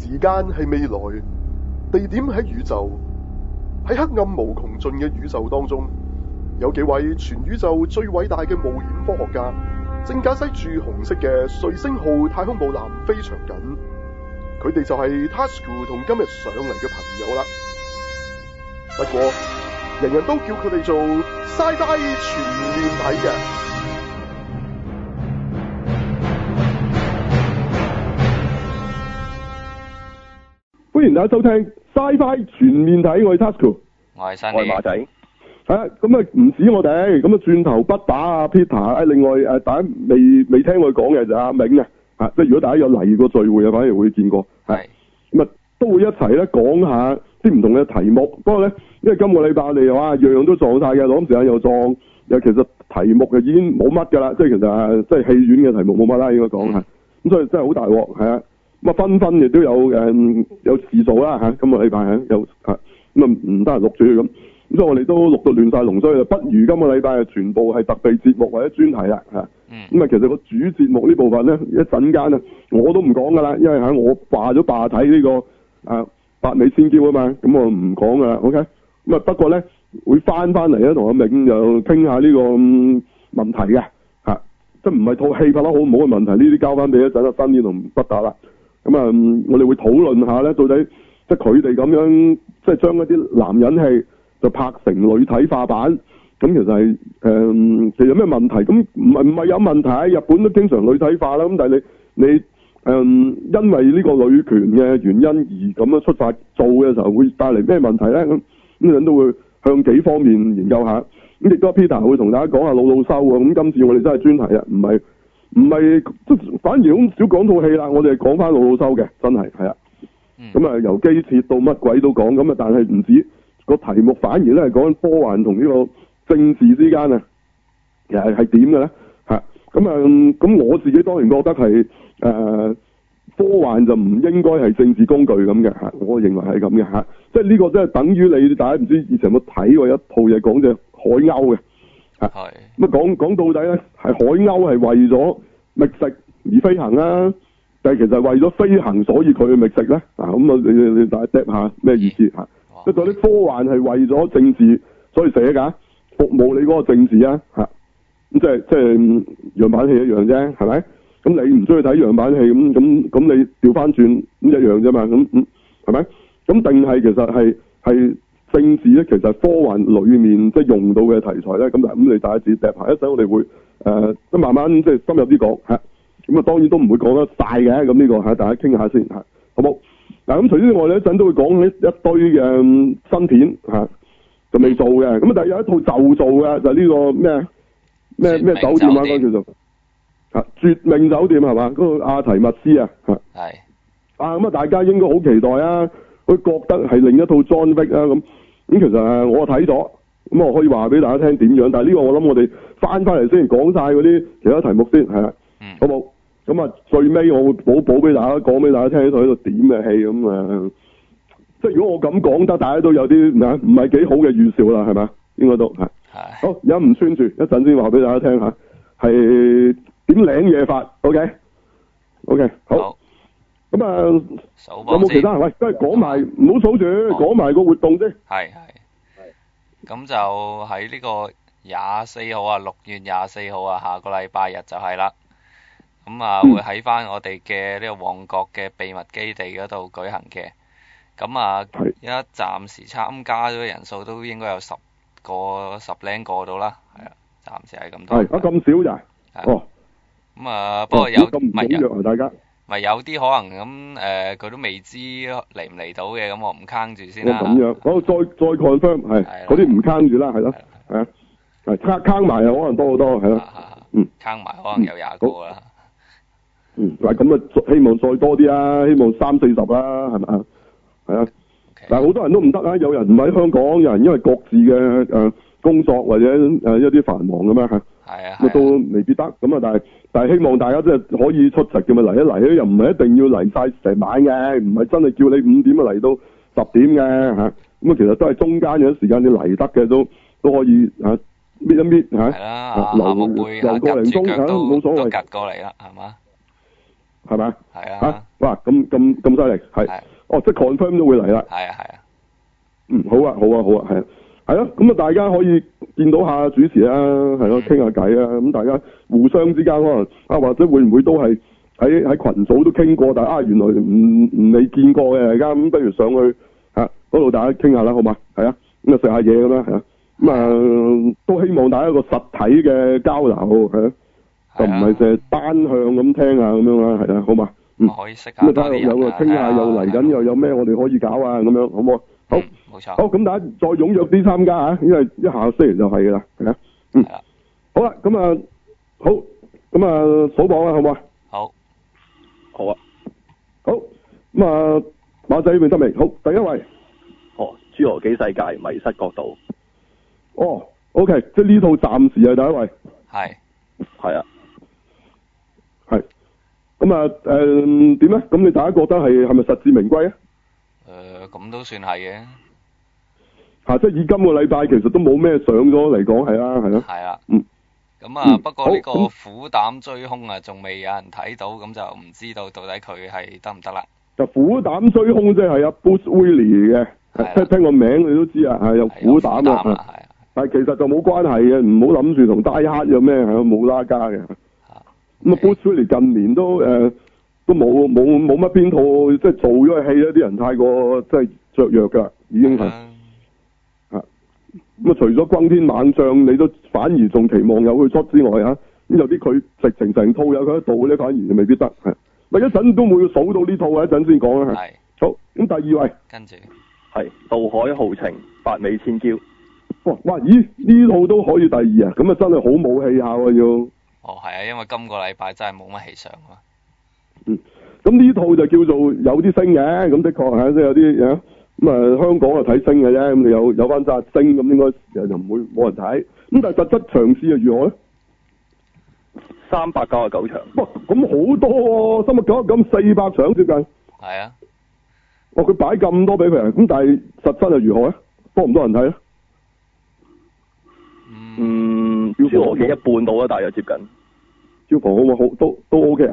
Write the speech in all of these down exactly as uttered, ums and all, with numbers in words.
時間係未來，地點喺宇宙，喺黑暗無窮盡嘅宇宙當中，有幾位全宇宙最偉大嘅冒險科學家，正駕駛住紅色嘅瑞星號太空母艦飛翔緊。佢哋就係 Tasuku 同今日上嚟嘅朋友啦。不過，人人都叫佢哋做 Sci-Fi 全面睇嘅。歡迎大家收聽 Sci-Fi 全面睇，我係 Tasuku， 我係 Sunny， 我係馬仔。 係啊，咁啊唔止我哋，咁啊轉頭不打啊 Peter， 另外誒大家未未聽佢講嘅就阿銘啊，嚇，即係如果大家有嚟過聚會啊，反而會見過。係。咁啊都會一齊咧講下啲唔同嘅題目。不過咧，因為今個禮拜我哋哇樣樣都撞晒嘅，攞時間又撞，又其實題目就已經冇乜㗎啦，即係其實即係戲院嘅題目冇乜啦，應該講係。咁所以真係好大鑊，係啊。咁啊，紛紛亦都有誒、嗯、有次數啦嚇，今個禮拜嚇有嚇，咁啊唔得閒錄住咁，咁所以我哋都錄到亂晒龍，所以就不如今個禮拜啊全部係特備節目或者專題啦嚇。咁啊、嗯，其實個主節目呢部分咧，一陣間啊我都唔講噶啦，因為嚇我霸咗霸睇呢個啊百美千嬌啊嘛，咁我唔講噶啦 ，OK。咁啊不過咧會翻翻嚟咧，同阿銘就傾下呢個、嗯、問題嘅嚇，即係唔係套戲拍得好唔好嘅問題，呢啲交翻俾一陣阿新燕同不打啦。咁啊、嗯，我哋會討論下咧，到底即係佢哋咁樣，即係將一啲男人戲就拍成女體化版，咁其實係誒、嗯，其實有咩問題？咁唔係唔係有問題？日本都經常女體化啦，咁但係你你誒、嗯，因為呢個女權嘅原因而咁樣出發做嘅時候，會帶嚟咩問題咧？咁咁樣都會向幾方面研究下。咁亦都 Peter 會同大家講下老老修啊。咁今次我哋真係專題啊，唔係。唔係，即反而好少講套戲啦。我哋係講翻老老修嘅，真係係啊。咁啊、嗯，由機設到乜鬼都講。咁啊，但係唔止個題目，反而咧係講科幻同呢個政治之間啊，其實係點嘅咧？嚇咁啊，咁我自己當然覺得係誒、呃、科幻就唔應該係政治工具咁嘅嚇。我認為係咁嘅嚇，即係呢個真係等於你大家唔知以前有冇睇過一套嘢講隻海鷗嘅。係咁啊，講講到底咧，係海鷗係為咗覓食而飛行啊，但係其實係為咗飛行所以佢去覓食咧。啊，咁啊，你你你大家 drop 下咩意思嚇？即係嗰啲科幻係為咗政治所以寫㗎，服務你嗰個政治啊嚇。咁即係即係樣板戲一樣啫，係咪？咁你唔中意睇樣板戲咁咁咁，你調翻轉咁一樣啫嘛。咁咁係咪？咁定係其實係係。政治咧，其實科幻裏面即係用到嘅題材咧，咁嗱，咁你大家自己揼下一陣，我哋會誒都慢慢即係深入啲講嚇。咁啊，當然都唔會講得晒嘅，咁呢個嚇大家傾下先嚇，好冇？嗱，咁除此之外咧，一陣都會講一一堆嘅新片嚇，就未做嘅。咁啊，但係有一套就做嘅，就呢個咩咩咩酒店啊，嗰個叫做嚇絕命酒店係嘛？嗰個阿提密斯啊嚇。係。啊，咁啊，大家應該好期待啊！佢覺得係另一套 John Wick 啊咁。咁其實誒，我睇咗，咁我可以話俾大家聽點樣。但係呢個我諗我哋翻翻嚟先講晒嗰啲其他題目先，係啦，嗯、好冇？咁啊，最尾我會補補俾大家講俾大家聽呢套喺度點嘅戲咁啊。即係如果我咁講得，大家都有啲唔係幾好嘅預兆啦，係咪？應該都係。係。好，而家唔穿住，一陣先話俾大家聽嚇，係點領嘢法 ？OK，OK，、okay? okay, 好。好咁啊，有冇其他人？喂，都係講埋，唔好數住，講埋個活動啫。 係係。咁就喺呢個廿四號啊，六月廿四號啊，下個禮拜日就係啦。咁啊，會喺翻我哋嘅呢個旺角嘅秘密基地嗰度舉行嘅。咁啊，而家暫時參加咗嘅人數都應該有十個十零個到啦。係啊，暫時係咁多。 係啊，咁少咋？哦。 咁啊，不過有咁唔踴躍啊，大家。 咪有啲可能咁誒，佢、呃、都未知嚟唔嚟到嘅，咁我唔坑住先啦。 咁樣，好再再 confirm 係，嗰啲唔坑住啦，係咯，係啊，係坑坑埋又可能多好多，係咯，嗯， 坑埋可能有廿個啦。 嗯，嗱咁啊，希望再多啲啊，希望三四十啦，係咪啊？係啊，但係好多人都唔得啊，有人唔喺香港，有人因為各自嘅誒、呃、工作或者誒、呃、一啲繁忙咁樣嚇。係啊，咁都未必得，咁啊，但係但係希望大家即係可以出席嘅咪嚟一嚟咧，又唔係一定要嚟晒成晚嘅，唔係真係叫你五點啊嚟到十點嘅嚇，咁啊其實都係中間有啲時間你嚟得嘅都都可以嚇搣一搣嚇， 係啦，留留個零鐘嚇冇所謂，夾過嚟啦，係嘛？ 係咪？ 係啊。 嚇！哇！咁咁咁犀利，係。哦，即係 confirm 都會嚟啦。 係啊係啊。 嗯，好啊好啊好啊，係啊。係咯，咁啊大家可以見到下主持啊，係咯，傾下偈啊，咁大家互相之間可能啊，或者會唔會都係喺喺群組都傾過，但係啊原來唔唔未見過嘅，而家咁不如上去嚇嗰度大家傾下啦，好嘛？係啊，咁啊食下嘢咁啦，係啊，咁啊都希望大家一個實體嘅交流，係啊，就唔係淨係單向咁聽啊咁樣啦，係啊，好嘛？嗯， 可以識下多啲人啊， 有個傾下又嚟緊，又有咩我哋可以搞啊咁樣，好唔好？好， 冇錯。 好，咁大家再踴躍啲參加啊，因為一下星期就係噶啦，係啊，嗯，好啦，咁啊，好，咁啊，數榜啦，好唔好啊？ 好， 好啊，好，咁啊，馬仔呢邊得未？好，第一位， 哦，侏羅紀世界迷失國度， 哦 ，OK，即係呢套暫時係第一位， 係， 係啊， 係，咁啊，誒點咧？咁你大家覺得係係咪實至名歸啊？ 誒，咁都算係嘅。 嚇！即係以今個禮拜其實都冇咩上咗嚟講，係啦，係咯。 係啊。 嗯。 咁啊，不過呢個虎膽追兇啊，仲未有人睇到，咁就唔知道到底佢係得唔得啦。 就虎膽追兇即係阿 Bruce Willis 嘅，聽聽個名你都知啊，係有虎膽啊。係啊。但係其實就冇關係嘅，唔好諗住同 Die Hard有咩係冇拉加嘅。咁啊，Bruce Willis 近年都誒。都冇冇冇乜邊套即係做咗個戲，一啲人太過即係雀躍噶，已經係嚇咁啊！除咗轟天猛將，你都反而仲期望有佢出之外啊，咁有啲佢直情成套有佢喺度咧，反而未必得係。咪一陣都會數到呢套啊，一陣先講啦。係好咁，第二位跟住係渡海豪情百美千嬌。 哇哇！咦？呢套都可以第二啊？咁啊真係好冇氣下喎要。 哦，係啊，因為今個禮拜真係冇乜戲上啊。 嗯，咁呢套就叫做有啲星嘅，咁的確係即係有啲啊，咁啊香港啊睇星嘅啫，咁你有有翻紮星，咁應該就唔會冇人睇。咁但係實質場次又如何咧？ 三百九十九場。 哇，咁好多喎，三百九十九四百場接近。 係啊。 哇，佢擺咁多俾佢，咁但係實質又如何咧？多唔多人睇咧？ 嗯，侏羅紀一半到啦，大約接近。 票房好唔好？都都 OK 啊。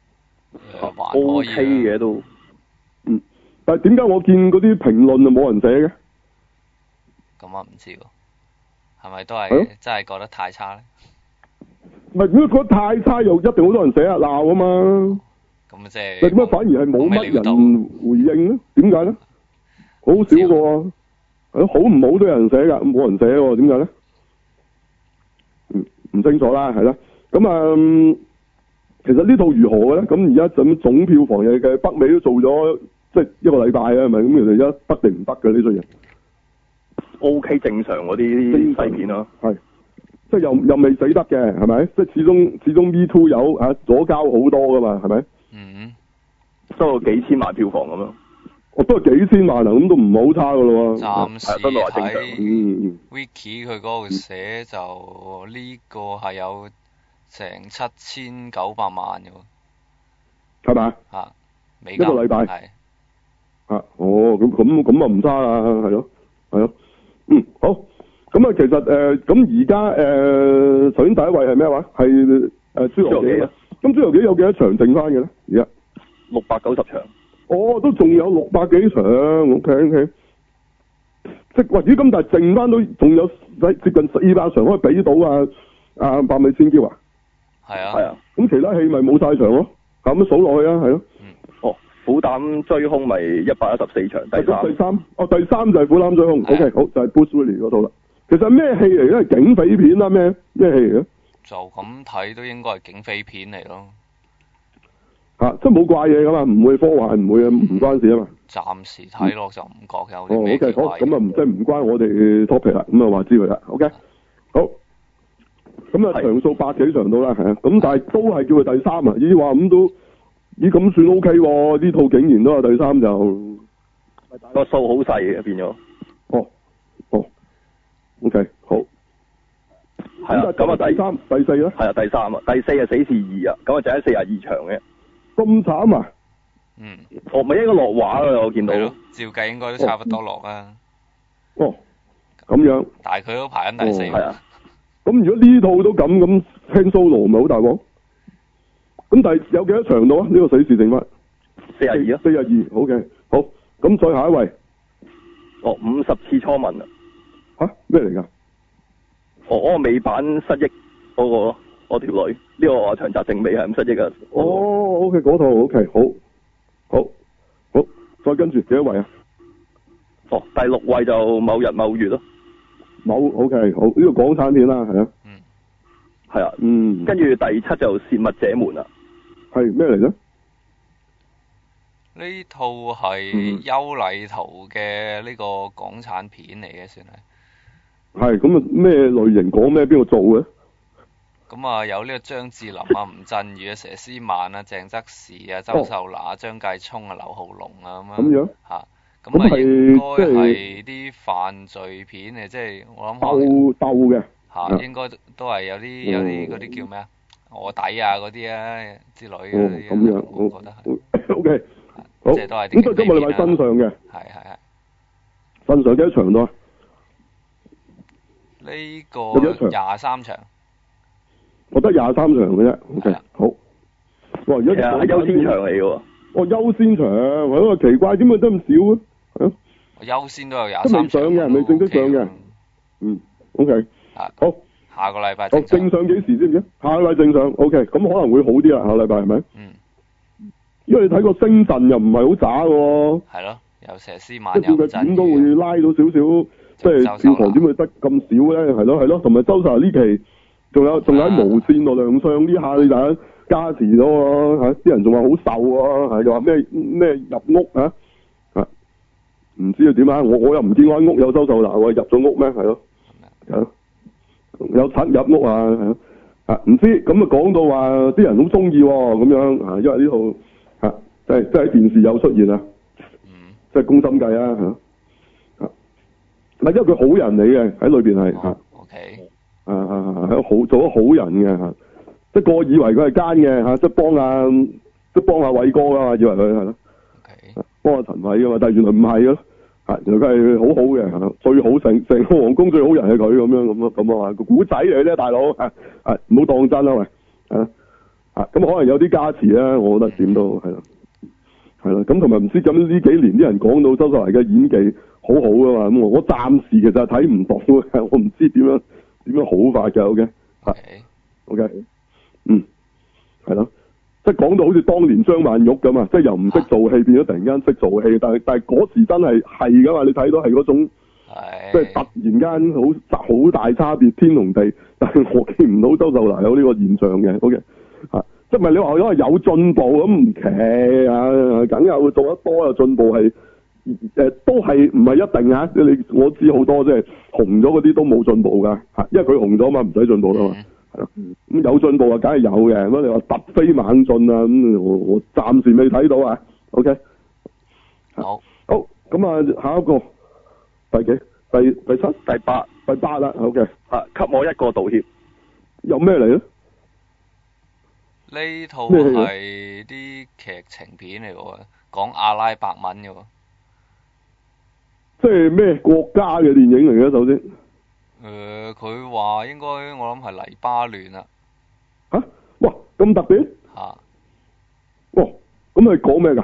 O K 嘅都， 嗯，但係點解我見嗰啲評論就冇人寫嘅？ 咁啊唔知喎，係咪都係真係覺得太差咧？ 唔係，如果覺得太差，又一定好多人寫啊鬧啊嘛。 咁即係。 點解反而係冇乜人回應咧？點解咧？好少個喎，係咯，好唔好都有人寫㗎，冇人寫喎，點解咧？嗯，唔清楚啦，係啦，咁啊。嗯其實呢套如何嘅咧？咁而家咁總票房嘅嘅北美都做咗即係一個禮拜啊，係咪咁？其實而家得定唔得嘅呢種嘢 ？O K 正常嗰啲細片咯， 係即係又又未死得嘅，係咪？即係始終始終 Me Too 有啊左膠好多噶嘛，係咪？ 嗯， 收到幾千萬票房咁樣， 我都係幾千萬啊，咁都唔係好差噶咯喎。 暫時睇嗯 Wiki 佢嗰度寫就呢個係有成七千九百萬嘅喎， 係咪？ 嚇，一個禮拜係啊，哦，咁咁咁啊唔差啊，係咯，係咯，嗯，好，咁啊，其實誒，咁而家誒，首先第一位係咩話？係誒侏羅紀啊，咁侏羅紀有幾多場剩翻嘅咧？而家六百九十場， 哦，都仲有六百幾場 ，OK OK，即係喂，咦，咁但係剩翻都仲有接近四百場可以俾到啊啊百美千嬌啊！ 係啊， 係啊， 咁其他戲咪冇晒場咯，咁數落去啊，係咯。 嗯。 哦，虎膽追兇咪一百一十四場，第三。 第三，哦，第三就係虎膽追兇 ，OK，好，就係 Bruce Willis 嗰套啦。其實咩戲嚟咧？警匪片啦，咩咩戲嚟嘅？ 就咁睇都應該係警匪片嚟咯。 吓、啊，即係冇怪嘢噶嘛，唔會科幻，唔會唔關事啊嘛。 暫時睇落就唔覺有哦啲咩 ，OK，好，咁啊， 唔即係唔關我哋 topic 啦，咁啊話知佢啦 ，OK，好。咁啊，場數百幾場到啦，係啊，咁但係都係叫佢第三啊，咦話咁都，咦咁算 OK 喎？呢套竟然都係第三就， 個數好細嘅變咗。 哦，哦 ，OK，好。 係啊，咁啊第三、第四咧？ 係啊，第三啊，第四啊死侍二啊，咁啊就喺四十二場嘅。 咁慘啊！ 嗯。 哦，咪應該落畫啦，我見到。 係咯，照計應該都差不多落啦。 哦，咁樣。 但係佢都排緊第四。 係啊。 咁如果呢套都咁咁 Han Solo 唔係好大鑊？ 咁但係有幾多場到啊？呢、這個死士剩翻四廿二啊， 四廿二，好嘅，好。咁再下一位， 哦，五十次初吻啊， 吓咩嚟㗎？ 哦，嗰個尾版失憶嗰、那個嗰條女，呢、這個話長澤正美係唔失憶啊。 哦，OK，嗰套 OK，好，好，好，再跟住幾多位啊？ 哦，第六位就某日某月咯。 某 OK，好，呢、這個港產片啦，係啊。 嗯。 係啊。 嗯。 跟住第七就泄密者們啊。 係咩嚟咧？ 呢套係優麗圖嘅呢個港產片嚟嘅，算係。 係咁啊？咩類型？講咩？邊個做嘅？ 咁啊，有呢個張智霖啊、吳鎮宇啊、佘詩曼啊、鄭則仕啊、周秀娜、張繼聰啊、劉浩龍啊咁樣。咁樣。嚇！咁啊，應該係啲犯罪片嘅，即係我諗。 鬥鬥嘅。 嚇！應該都係有啲有啲嗰啲叫咩啊？臥底啊嗰啲啊之類嘅。 哦，咁樣， 我覺得係。 O K。好， 即係都係咁都今個禮拜新上嘅， 係係係。 新上幾多場到啊？ 呢個廿三場， 我得廿三場嘅啫。O K，好。哇！而家係優先場嚟嘅喎。 哦，優先場，我話奇怪，點解得咁少啊？係啊。 優先都有廿三場。 都未上嘅，未正式上嘅。嗯 ，O K。好。 下個禮拜。 哦，正上幾時知唔知？下個禮拜正上 ，O K，咁可能會好啲啦。下個禮拜係咪？ 嗯。 因為你睇個星陣又唔係好渣喎， 係咯，有佘詩曼， 有陣點都會拉到少少，即係票房點會得咁少咧？係咯係咯，同埋周秀娜呢期仲有仲有喺無線度亮相呢下，你大家加持咗喎嚇，啲人仲話好瘦喎，係又話咩咩入屋啊啊，唔知佢點啊？我我又唔見我間屋有周秀娜喎，入咗屋咩？係咯，係咯，有賊入屋啊，係咯啊，唔知咁啊講到話啲人好中意喎，咁樣啊，因為呢套。嚇，即係即係喺電視有出現啊！嗯，即係宮心計啊嚇，嚇，嗱，因為佢好人嚟嘅喺裏邊係嚇 ，OK， 啊啊啊，係好做咗好人嘅嚇，即係個以為佢係奸嘅嚇，即係幫啊，即係幫下偉哥噶嘛，以為佢係咯，OK，幫下陳偉噶嘛，但係原來唔係咯，嚇，原來佢係好好嘅嚇，最好成成個皇宮最好人係佢咁樣咁咯，咁啊嘛，個古仔嚟啫，大佬嚇，啊唔好當真啦喂，啊！啊，咁可能有啲加持啦，我覺得點都係咯，係咯，咁同埋唔知咁呢幾年啲人講到周秀娜嘅演技好好噶嘛，咁我我暫時其實係睇唔到嘅，我唔知點樣點樣好法嘅，OK，嚇 ，OK，嗯，係咯，即係講到好似當年張曼玉咁啊，即係由唔識做戲變咗突然間識做戲，但係但係嗰時真係係噶嘛，你睇到係嗰種，即係突然間好好大差別天同地，但係我見唔到周秀娜有呢個現象嘅，OK。啊，即係唔係你話因為有進步咁唔奇啊，梗有做得多有進步係，誒、呃、都係唔係一定啊？你我知好多即係紅咗嗰啲都冇進步噶，嚇，因為佢紅咗嘛，唔使進步啦嘛，係咯，咁有進步啊，梗係有嘅。咁你話突飛猛進啊，咁我我暫時未睇到啊。OK， 好， 好，咁啊，下一個第幾？第第七、 第八、 第八啦。OK， 啊，給我一個道歉， 有咩嚟咧？ 呢套係啲劇情片嚟喎，講阿拉伯文嘅喎。 即係咩國家嘅電影嚟嘅？首先，誒、 呃，佢話應該我諗係黎巴嫩啊。 吓？哇，咁特別？ 吓、啊。 哇，咁係講咩㗎？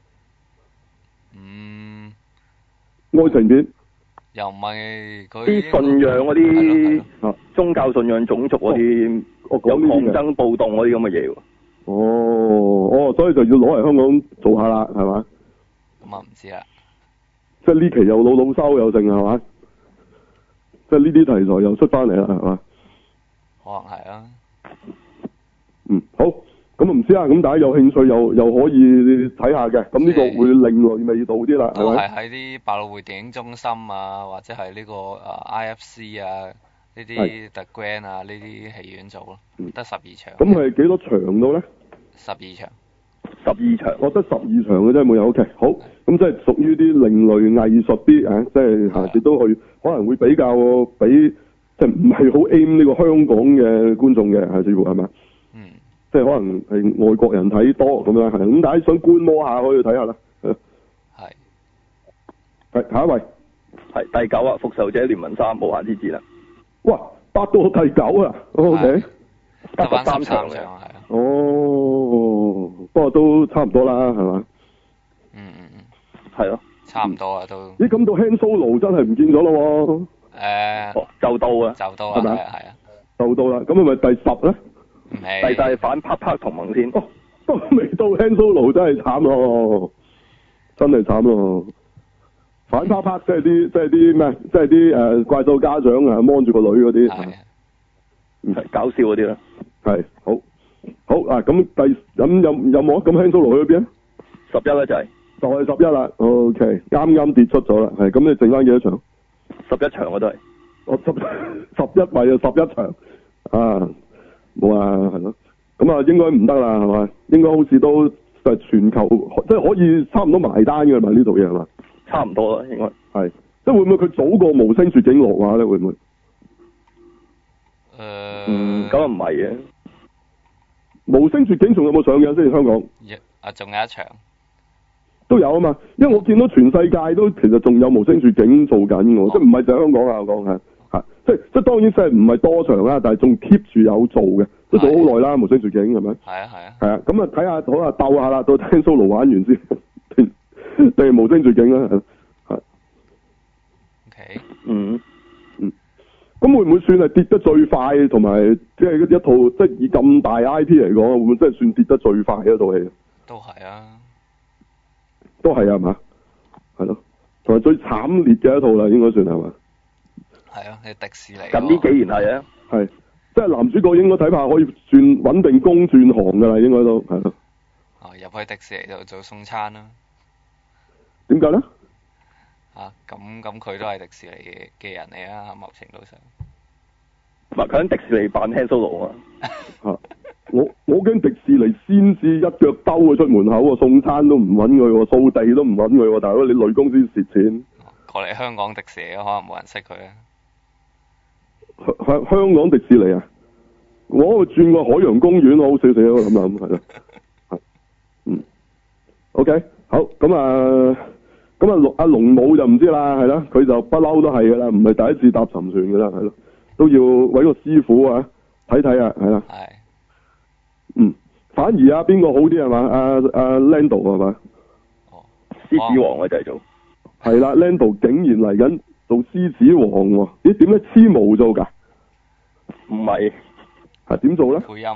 嗯。 愛情片。 又唔係佢啲信仰嗰啲宗教信仰種族嗰啲。有抗爭暴動嗰啲咁嘅嘢喎。 哦，哦，所以就要攞嚟香港做下啦，係嘛？ 咁啊唔知啦。 即係呢期又老老收又剩係嘛？即係呢啲題材又出翻嚟啦，係嘛？ 可能係啊。 嗯，好，咁啊唔知啊，咁大家有興趣又又可以睇下嘅，咁呢個會另類味道啲啦，係咪？ 都係喺啲百老匯電影中心啊，或者係呢、這個誒、uh, I F C 啊。呢啲 The Grand 啊，呢啲戲院做咯，得十二場。咁係幾多場到咧？ 十二場。 十二場， 我得十二場嘅啫，冇有 OK。好，咁即係屬於啲另類藝術啲啊，即係下次都去，可能會比較比即係唔係好 aim 呢個香港嘅觀眾嘅，係似乎係咪？嗯。即係可能係外國人睇多咁樣，係咁大家想觀摩下可以睇下啦。係。係下一位。 係第九啊，《復仇者聯盟三：無限之戰》啦。 哇，八到第九啊 ，O K， 得翻三十三場嘅。 場係啊。 哦，不過都差唔多啦，係嘛？ 嗯嗯嗯， 係咯。 差唔多啊都。 咦，咁到 Han Solo 真係唔見咗咯喎！ 誒， 哦，就到啊， 就到啦， 係咪啊係啊係啊。 就到啦，咁係咪第十咧？ 唔係。 第就係反啪啪同盟先。 哦，都未到 Han Solo 真係慘咯，真係慘咯！反啪啪即係啲即係啲咩？即係啲誒怪獸家長啊，摸住個女嗰啲。 係。 係搞笑嗰啲啦。 係好，好啊！咁第咁有有冇啊？咁 Han Solo 去咗邊啊？ 十一咧就係、 就係十一啦。OK，啱啱跌出咗啦。係咁，你剩翻幾多場？ 十一場我都係。 我十十一位啊，十一場啊，冇啊，係咯。咁啊，應該唔得啦，係嘛？應該好似都係全球即係可以差唔多埋單嘅嘛？呢度嘢係嘛？ 差唔多啦，應該。 係，即係會唔會佢早過無聲絕境落畫咧？會唔會？ 誒、呃。 嗯，咁啊唔係嘅。 無聲絕境仲有冇上嘅先？香港？ 啊，仲有一場。 都有啊嘛，因為我見到全世界都其實仲有無聲絕境做緊喎、哦，即係唔係就香港啊？我講係係，即係即係當然即係唔係多場啦，但係仲 keep 住有做嘅，都做好耐啦。無聲絕境係咪？ 係啊係啊。 係啊，咁啊睇下好啊鬥下啦，到聽 Solo 玩完先，定定無聲絕境啦，係。 OK。 嗯。 嗯。咁會唔會算係跌得最快，同埋即係一套即係以咁大 I P 嚟講，會唔會真係算跌得最快嘅一套戲？ 都係啊。 都係啊嘛，係咯，同埋最慘烈嘅一套啦，應該算係嘛？ 係啊，係迪士尼。 咁呢幾年係啊， 係，即係男主角應該睇怕可以轉穩定工轉行㗎啦，應該都係咯。 哦，入去迪士尼度做送餐啦。 點解咧？ 啊，咁咁佢都係迪士尼嘅嘅人嚟啊，某程度上。 唔係佢喺迪士尼扮 Han Solo 啊。 嚇！我我驚迪士尼先至一腳兜佢出門口喎，送餐都唔揾佢喎，掃地都唔揾佢喎，大佬你女公司蝕錢。 過嚟香港迪士尼可能冇人識佢啊。 香香港迪士尼啊，我轉個海洋公園好少少咁諗係咯。係。嗯。OK，好咁啊，咁啊龍阿龍母就唔知啦，係啦，佢就不嬲都係㗎啦，唔係第一次搭沉船㗎啦，係咯，都要揾個師傅啊睇睇啊，係啦。 係。 嗯，反而啊，邊個好啲係嘛？阿阿 Lando 係嘛？ 哦，獅子王我就係做。 係啦 ，Lando 竟然嚟緊做獅子王喎？咦，點解黐毛做㗎？ 唔係。 係點做咧？ 配音啊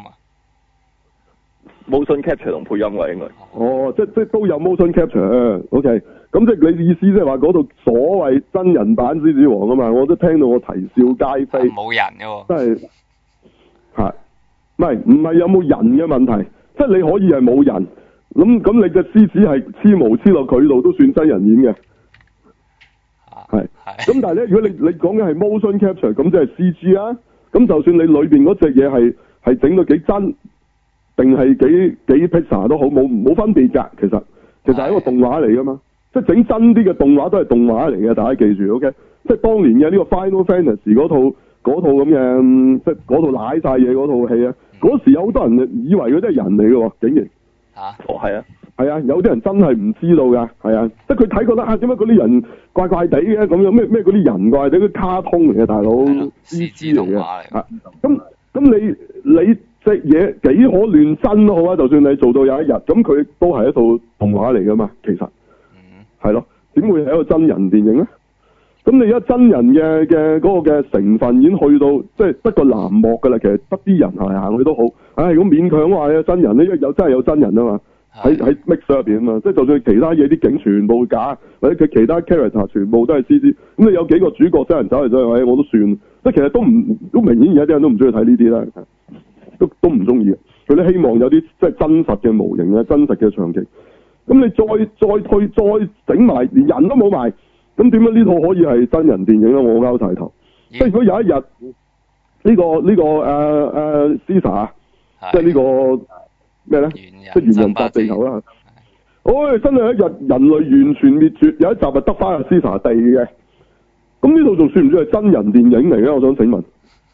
？Motion capture 同配音㗎應該。 哦，即即都有 motion capture。OK，咁即係你意思即係話嗰度所謂真人版獅子王啊嘛？我都聽到我啼笑皆非。 冇人㗎喎。 真係係。唔係唔係有冇人嘅問題，即係你可以係冇人，咁咁你隻獅子係黐毛黐落佢度都算真人演嘅，係、啊，咁但係咧，如果你你講嘅係 motion capture，咁即係 C G 啊，咁就算你裏邊嗰隻嘢係係整到幾真，定係幾幾 Pixar 都好，冇冇分別㗎，其實其實係一個動畫嚟㗎嘛，即係整真啲嘅動畫都係動畫嚟嘅，大家記住 ，OK，即係當年嘅呢個 Final Fantasy 嗰套。嗰套咁嘅，即係嗰套瀨晒嘢嗰套戲啊！嗰時有好多人以為嗰啲係人嚟嘅喎，竟然嚇， 哦係啊， 係啊，有啲人真係唔知道㗎，係啊，即係佢睇覺得啊，點解嗰啲人怪怪地嘅咁樣？咩咩嗰啲人怪地，啲卡通嚟嘅大佬，C G 嚟嘅啊！咁咁你你隻嘢幾可亂真都好啊，就算你做到有一日，咁佢都係一套動畫嚟㗎嘛，其實係咯，點會係一個真人電影咧？咁你而家真人嘅嘅嗰個嘅成分已經去到，即係得個藍幕㗎啦。其實得啲人行嚟行去都好，唉，咁勉強話有真人咧，因為有真係有真人啊嘛，喺喺 mix 入邊啊嘛，即係就算其他嘢啲景全部假，或者佢其他 character 全部都係 C G，咁你有幾個主角真人走嚟走去，我都算，即係其實都唔都明顯而家啲人都唔中意睇呢啲啦，都都唔中意嘅，佢都希望有啲即係真實嘅模型啊，真實嘅場景。咁你再再退再整埋，連人都冇埋。咁點解呢套可以係真人電影咧？我拗晒頭。即係如果有一日呢個呢個誒誒 Caesar，即係呢個咩咧？即係猿人襲地球啦。唉，真係一日人類完全滅絕，有一集係得翻阿 Caesar 地嘅。咁呢套仲算唔算係真人電影嚟咧？我想請問。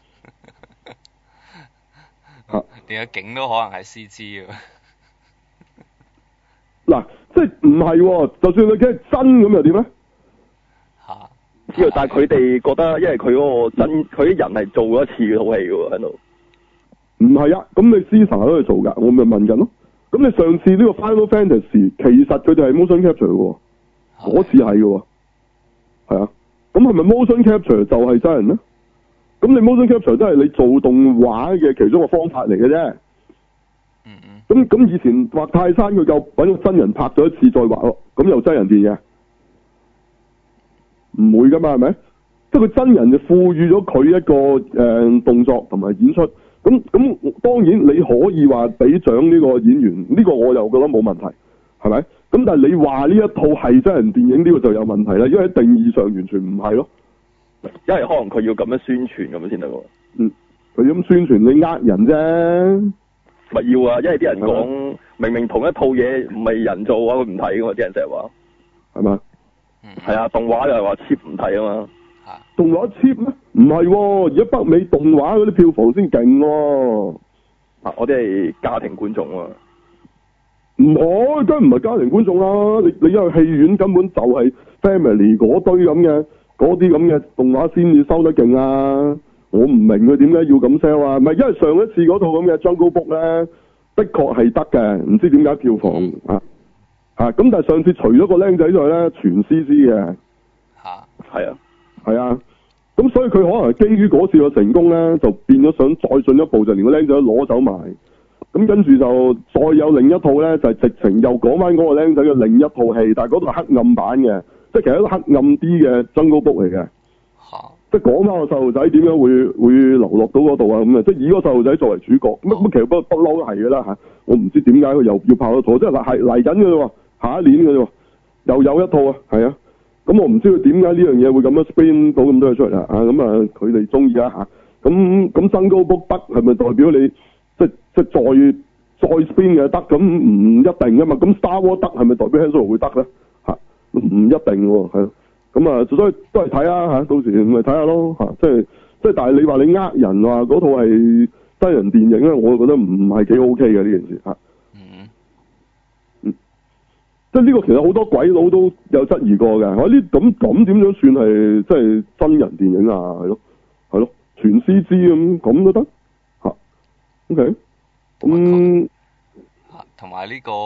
嚇？連個景都可能係 C G 嘅。 嗱，即係唔係喎？就算佢嘅真咁又點咧？ 知道，但係佢哋覺得，因為佢嗰個真，佢啲人係做過一次套戲嘅喎喺度。 唔唔係啊，咁你 Caesar 都去做㗎，我咪問緊咯。咁你上次呢個 Final Fantasy 其實佢哋係 motion capture 嘅喎，嗰次係嘅喎，係啊。咁係咪 motion capture 就係真人咧？咁你 motion capture 都係你做動畫嘅其中一個方法嚟嘅啫。 嗯嗯。 咁咁以前畫泰山佢夠揾個真人拍咗一次再畫咯，咁又真人電嘅？唔會噶嘛，係咪？即係佢真人就賦予咗佢一個誒、呃、動作同埋演出。咁咁當然你可以話俾獎呢個演員，呢、呢個我又覺得冇問題，係咪？咁但係你話呢一套係真人電影，呢個就有問題啦，因為喺定義上完全唔係咯。 因為可能佢要咁樣宣傳咁樣先得喎。 嗯，佢咁宣傳你呃人啫。 咪要啊，因為啲人講明明同一套嘢唔係人做啊，佢唔睇噶嘛，啲人成日話。係嘛？係啊，動畫又係話 cheap 唔睇啊嘛。動畫 cheap 咩？唔係喎，而家北美動畫嗰啲票房先勁喎。啊，我哋係家庭觀眾喎。唔可，梗唔係家庭觀眾啦。你你因為戲院根本就係 family 嗰堆咁嘅，嗰啲咁嘅動畫先至收得勁啊！我唔明佢點解要咁 sell 啊？唔係因為上一次嗰套咁嘅 Jungle Book 咧，的確係得嘅，唔知點解票房啊啊！咁但係上次除咗個僆仔之外咧，全 C C 嘅嚇，係啊，係啊，咁所以佢可能係基於嗰次嘅成功咧，就變咗想再進一步，就連個僆仔都攞走埋。咁跟住就再有另一套咧，就係、是、直情又講翻嗰個僆仔嘅另一套戲，但係嗰度係黑暗版嘅，即係其實一個黑暗啲嘅 Jungle Book 嚟嘅。即係講翻個細路仔點樣會會流落到嗰度啊咁啊！即係以嗰個細路仔作為主角，咁咁其實不不嬲都係㗎啦嚇。我唔知點解佢又要拍嗰套，即係係嚟緊㗎喎，下一年㗎喎，又有一套啊，係啊。咁我唔知佢點解呢樣嘢會咁樣 spin 到咁多嘢出嚟啊！咁啊，佢哋中意啊嚇。咁咁 Jungle Book 得係咪代表你即即再再 spin 嘅得？咁唔一定㗎嘛。咁 Star Wars 得係咪代表 Han Solo 會得咧？嚇，唔一定喎，係。咁啊，所以都係睇下嚇，到時咪睇下咯嚇，即係即係，但係你話你呃人話嗰套係真人電影咧，我覺得唔係幾 OK 嘅呢件事嚇。嗯。嗯。即係呢個其實好多鬼佬都有質疑過嘅，我呢咁咁點樣算係即係真人電影啊？係咯，係咯，全 C G 咁咁都得嚇。OK。咁。 同埋呢個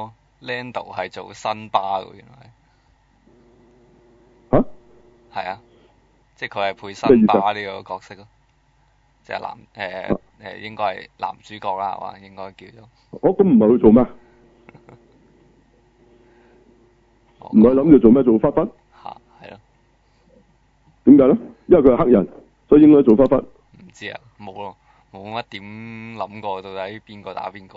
Lando 係做新巴嘅原來。 嚇， 係啊，即係佢係配辛巴呢個角色咯，即係男誒誒、呃、應該係男主角啦，係嘛？應該叫做。 哦，咁唔係佢做咩？唔係諗住做咩？做忽忽？ 嚇，係咯。 點解咧？因為佢係黑人，所以應該做忽忽。 唔知啊，冇咯，冇乜點諗過到底邊個打邊個。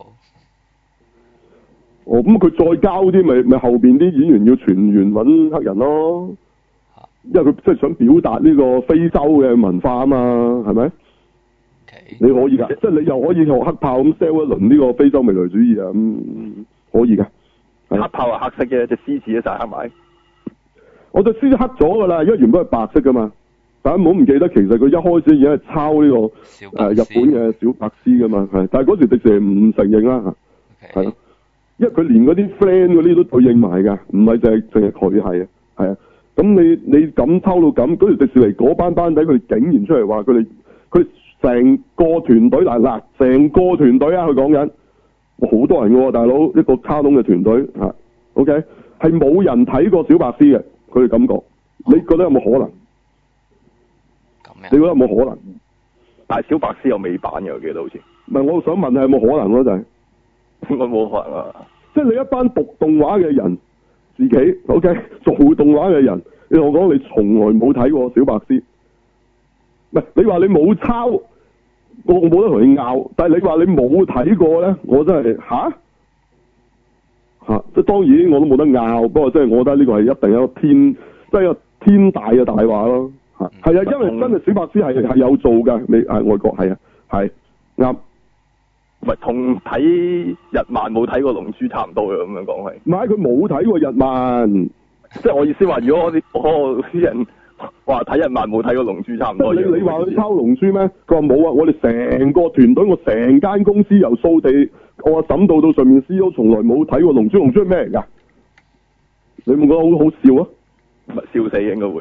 哦，咁佢再交啲，咪咪後邊啲演員要全員揾黑人咯。因為佢即係想表達呢個非洲嘅文化啊嘛，係咪？Okay. 你可以㗎，即係你又可以學黑豹咁 sell 一輪呢個非洲未來主義啊，咁、嗯、可以㗎。黑豹係黑色嘅，隻獅子咧就係黑埋。我隻獅子黑咗㗎啦，因為原本係白色㗎嘛。大家唔好唔記得，其實佢一開始已經係抄呢、這個誒、呃、日本嘅小白獅㗎嘛，係。但係嗰時迪士尼唔承認啦，係咯。因為佢連嗰啲 friend 嗰啲都對應埋㗎，唔係淨係淨係佢係啊，係啊。咁你你咁抽到咁，嗰條迪士尼嗰班班底，佢竟然出嚟話佢哋佢成個團隊嗱嗱，成個團隊啊，佢講緊，好多人㗎喎，大佬一個卡通嘅團隊嚇 ，OK，係冇人睇過小白獅嘅，佢哋感覺，你覺得有冇可能？你覺得有冇可能？但係小白獅有美版嘅，我記得好似。唔係，我想問係有冇可能咯？就係應該冇可能啊！即係你一班讀動畫嘅人。自己 OK 做動畫嘅人，你同我講你從來冇睇過小白獅，唔係你話你冇抄，我冇得同你拗。但係你話你冇睇過咧，我真係吓吓，即係當然我都冇得拗。不過即係我覺得呢個係一定有一個天，即係一個天大嘅大話咯。吓係啊，因為真係小白獅係係有做㗎，你係外國係啊係啱。唔係同睇日漫冇睇過龍珠差唔多嘅，咁樣講係。唔係佢冇睇過日漫，即係我意思話，如果我啲嗰啲人話睇日漫冇睇過龍珠差唔多。你你話佢抄龍珠咩？佢話冇啊！我哋成個團隊，我成間公司由掃地，我阿嬸到到上面 C E O，從來冇睇過龍珠。龍珠係咩嚟㗎？你冇覺得好好笑啊？唔係笑死應該會。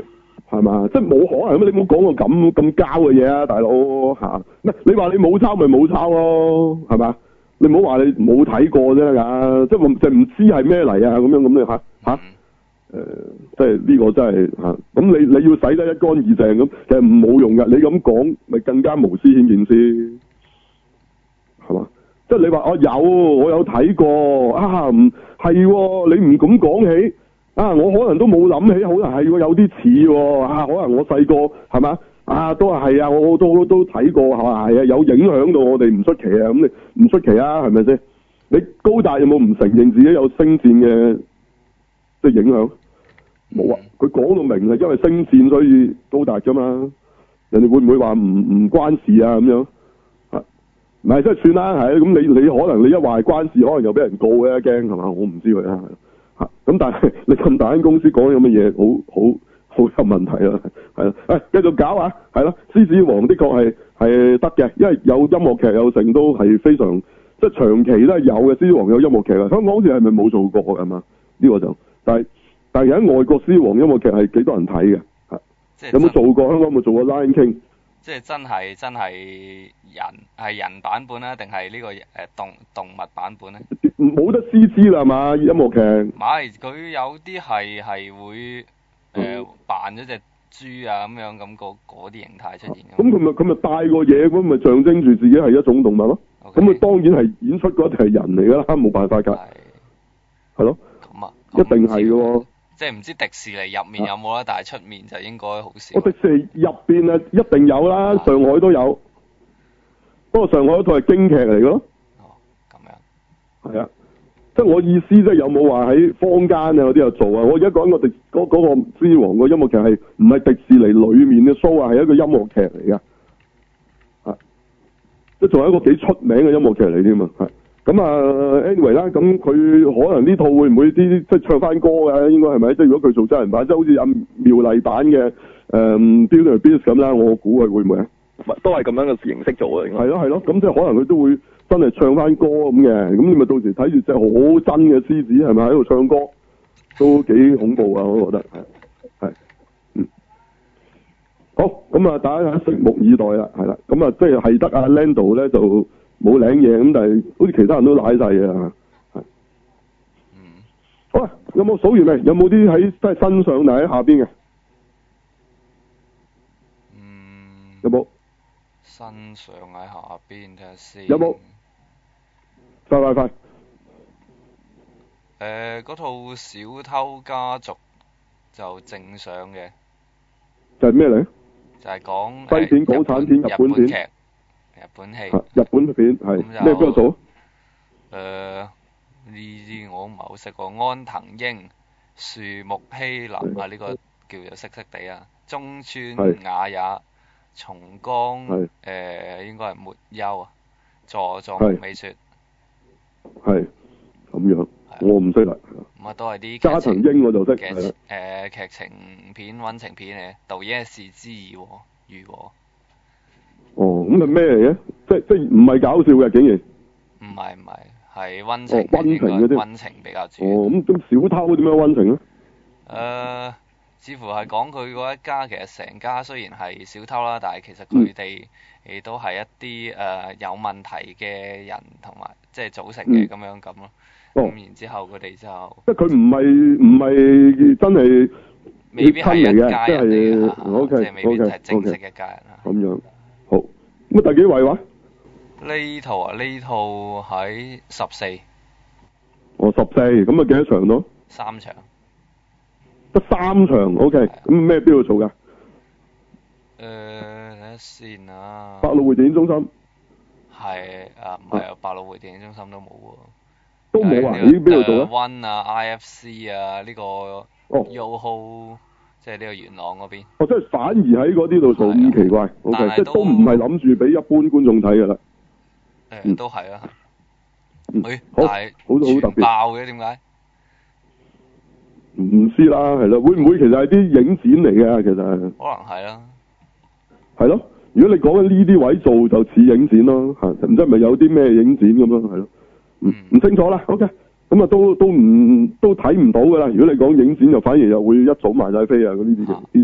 係嘛？即係冇可能，咁你冇講過咁咁膠嘅嘢啊，大佬嚇。唔係你話你冇抄咪冇抄咯，係嘛？你唔好話你冇睇過啫㗎，即係就唔知係咩嚟啊咁樣咁你嚇嚇誒，即係呢個真係嚇。咁你你要洗得一乾二淨咁，其實冇用㗎。你咁講咪更加無私顯見先，係嘛？即係你話我有我有睇過啊，唔係你唔咁講起啊，我可能都冇諗起，可能係有啲似喎啊，可能我細個係嘛啊，都係係啊，我都都睇過係嘛係啊，有影響到我哋唔出奇啊，咁你唔出奇啊，係咪先？你高達有冇唔承認自己有星戰嘅即係影響？冇啊，佢講到明係因為星戰所以高達㗎嘛，人哋會唔會話唔唔關事啊咁樣？唔係，即係算啦，係咁你你可能你一話係關事，可能又俾人告嘅，驚係嘛？我唔知佢啊，嚇咁但係你咁大間公司講有乜嘢，好好好有問題啊，係啦，誒繼續搞啊，係啦，獅子王的確係係得嘅，因為有音樂劇有成都係非常即係長期都係有嘅，獅子王有音樂劇啊，香港好似係咪冇做過㗎嘛？呢個就但係但係喺外國獅子王音樂劇係幾多人睇嘅？係有冇做過？香港有冇做過 Lion King？ 即係真係真係人係人版本啦，定係呢個誒動動物版本咧？ 冇得 C G 啦嘛，音樂劇。唔係，佢有啲係係會誒扮咗隻豬啊咁樣咁嗰啲形態出現。 咁佢咪佢咪帶個嘢，咁咪象徵住自己係一種動物咯。咁佢 Okay. 當然係演出嗰一定係人嚟㗎啦，冇辦法㗎。係。係咯。咁啊。一定係㗎喎。 即係唔知迪士尼入面有冇啦，啊、但係出面就應該好少。 我迪士尼入邊啊，一定有啦，啊、上海都有。不過上海嗰套係京劇嚟嘅咯。 哦，咁樣。係啊，即係我意思，即係有冇話喺坊間啊嗰啲有做啊？我而家講個迪嗰嗰個獅子王個音樂劇係唔係迪士尼裏面嘅 show 啊？係一個音樂劇嚟㗎。啊，即係仲係一個幾出名嘅音樂劇嚟添嘛，係。咁啊 ，anyway 啦，咁佢可能呢套會唔會啲即係唱翻歌嘅？應該係咪？即係如果佢做真人版，即係好似阿妙麗版嘅誒《Beauty and Beast》咁啦，我估佢會唔會啊？ 都係咁樣嘅形式做嘅。 係咯係咯，咁即係可能佢都會真係唱翻歌咁嘅。咁你咪到時睇住隻好真嘅獅子係咪喺度唱歌，都幾恐怖啊！我覺得係係嗯好咁啊，大家拭目以待啦，係啦。咁啊，即係係得阿 Lando 咧就。冇領嘢咁，但係好似其他人都瀨晒嘢啊！係，嗯，好啦，有冇數完未？有冇啲喺即係身上定喺下邊嘅？ 嗯， 有冇？ 身上喺下邊睇下先。 有冇？快快快！誒、 呃，嗰套《小偷家族》就正上嘅。 就係咩嚟？ 就係講西片、港產片、日本片。 日本劇。日本戲， 日本片係咩邊個做？ 誒，呢啲我唔係好識喎。安藤櫻、樹木希林啊，呢個叫做識識地啊。中村雅也、松岡誒，應該係末休啊。佐佐美雪。係咁樣，我唔識啦。 咁啊，都係啲加藤鷹我就識。 誒誒，劇情片、溫情片嚟，導演係是枝裕和。裕和。 哦，咁係咩嚟嘅？即即唔係搞笑嘅，竟然。 唔係唔係，係溫情。 哦，溫情嗰啲。 溫情比較主要。 哦，咁咁小偷點樣溫情咧？誒、 呃，似乎係講佢嗰一家，其實成家雖然係小偷啦，但係其實佢哋亦都係一啲誒、呃、有問題嘅人，同埋即係組成嘅咁、嗯、樣咁咯。咁、哦、然之後佢哋就。即係佢唔係唔係真係。 未必係一家人嚟嘅， 即係未必係正式嘅家人啊。 咁樣，好。咁啊，第幾位話？ 呢套啊，呢套喺十四。 哦，十四，咁啊幾多場咯？ 三場。 得三場 ，OK。咁咩邊度做㗎？ 誒，睇下先啊。 百老匯電影中心。 係啊，唔係啊，百老匯電影中心都冇喎。 都冇啊？已經邊度做啊 ？One 啊 ，I F C 啊，呢個。哦。Yoho。即係呢個元朗嗰邊。哦， 即係反而喺嗰啲度做咁奇怪，OK，即係都唔係諗住俾一般觀眾睇㗎啦。 誒，都係啊。誒， 好， 但係好特別。爆嘅點解？ 唔知啦，係咯，會唔會其實係啲影展嚟嘅？其實。可能係啦。 係咯，如果你講緊呢啲位做就似影展咯，嚇，唔知係咪有啲咩影展咁咯？係咯。嗯。唔清楚啦 ，OK。咁啊，都都唔都睇唔到噶啦！如果你講影展，就反而又會一早賣晒飛啊！嗰呢啲嘅啲情況。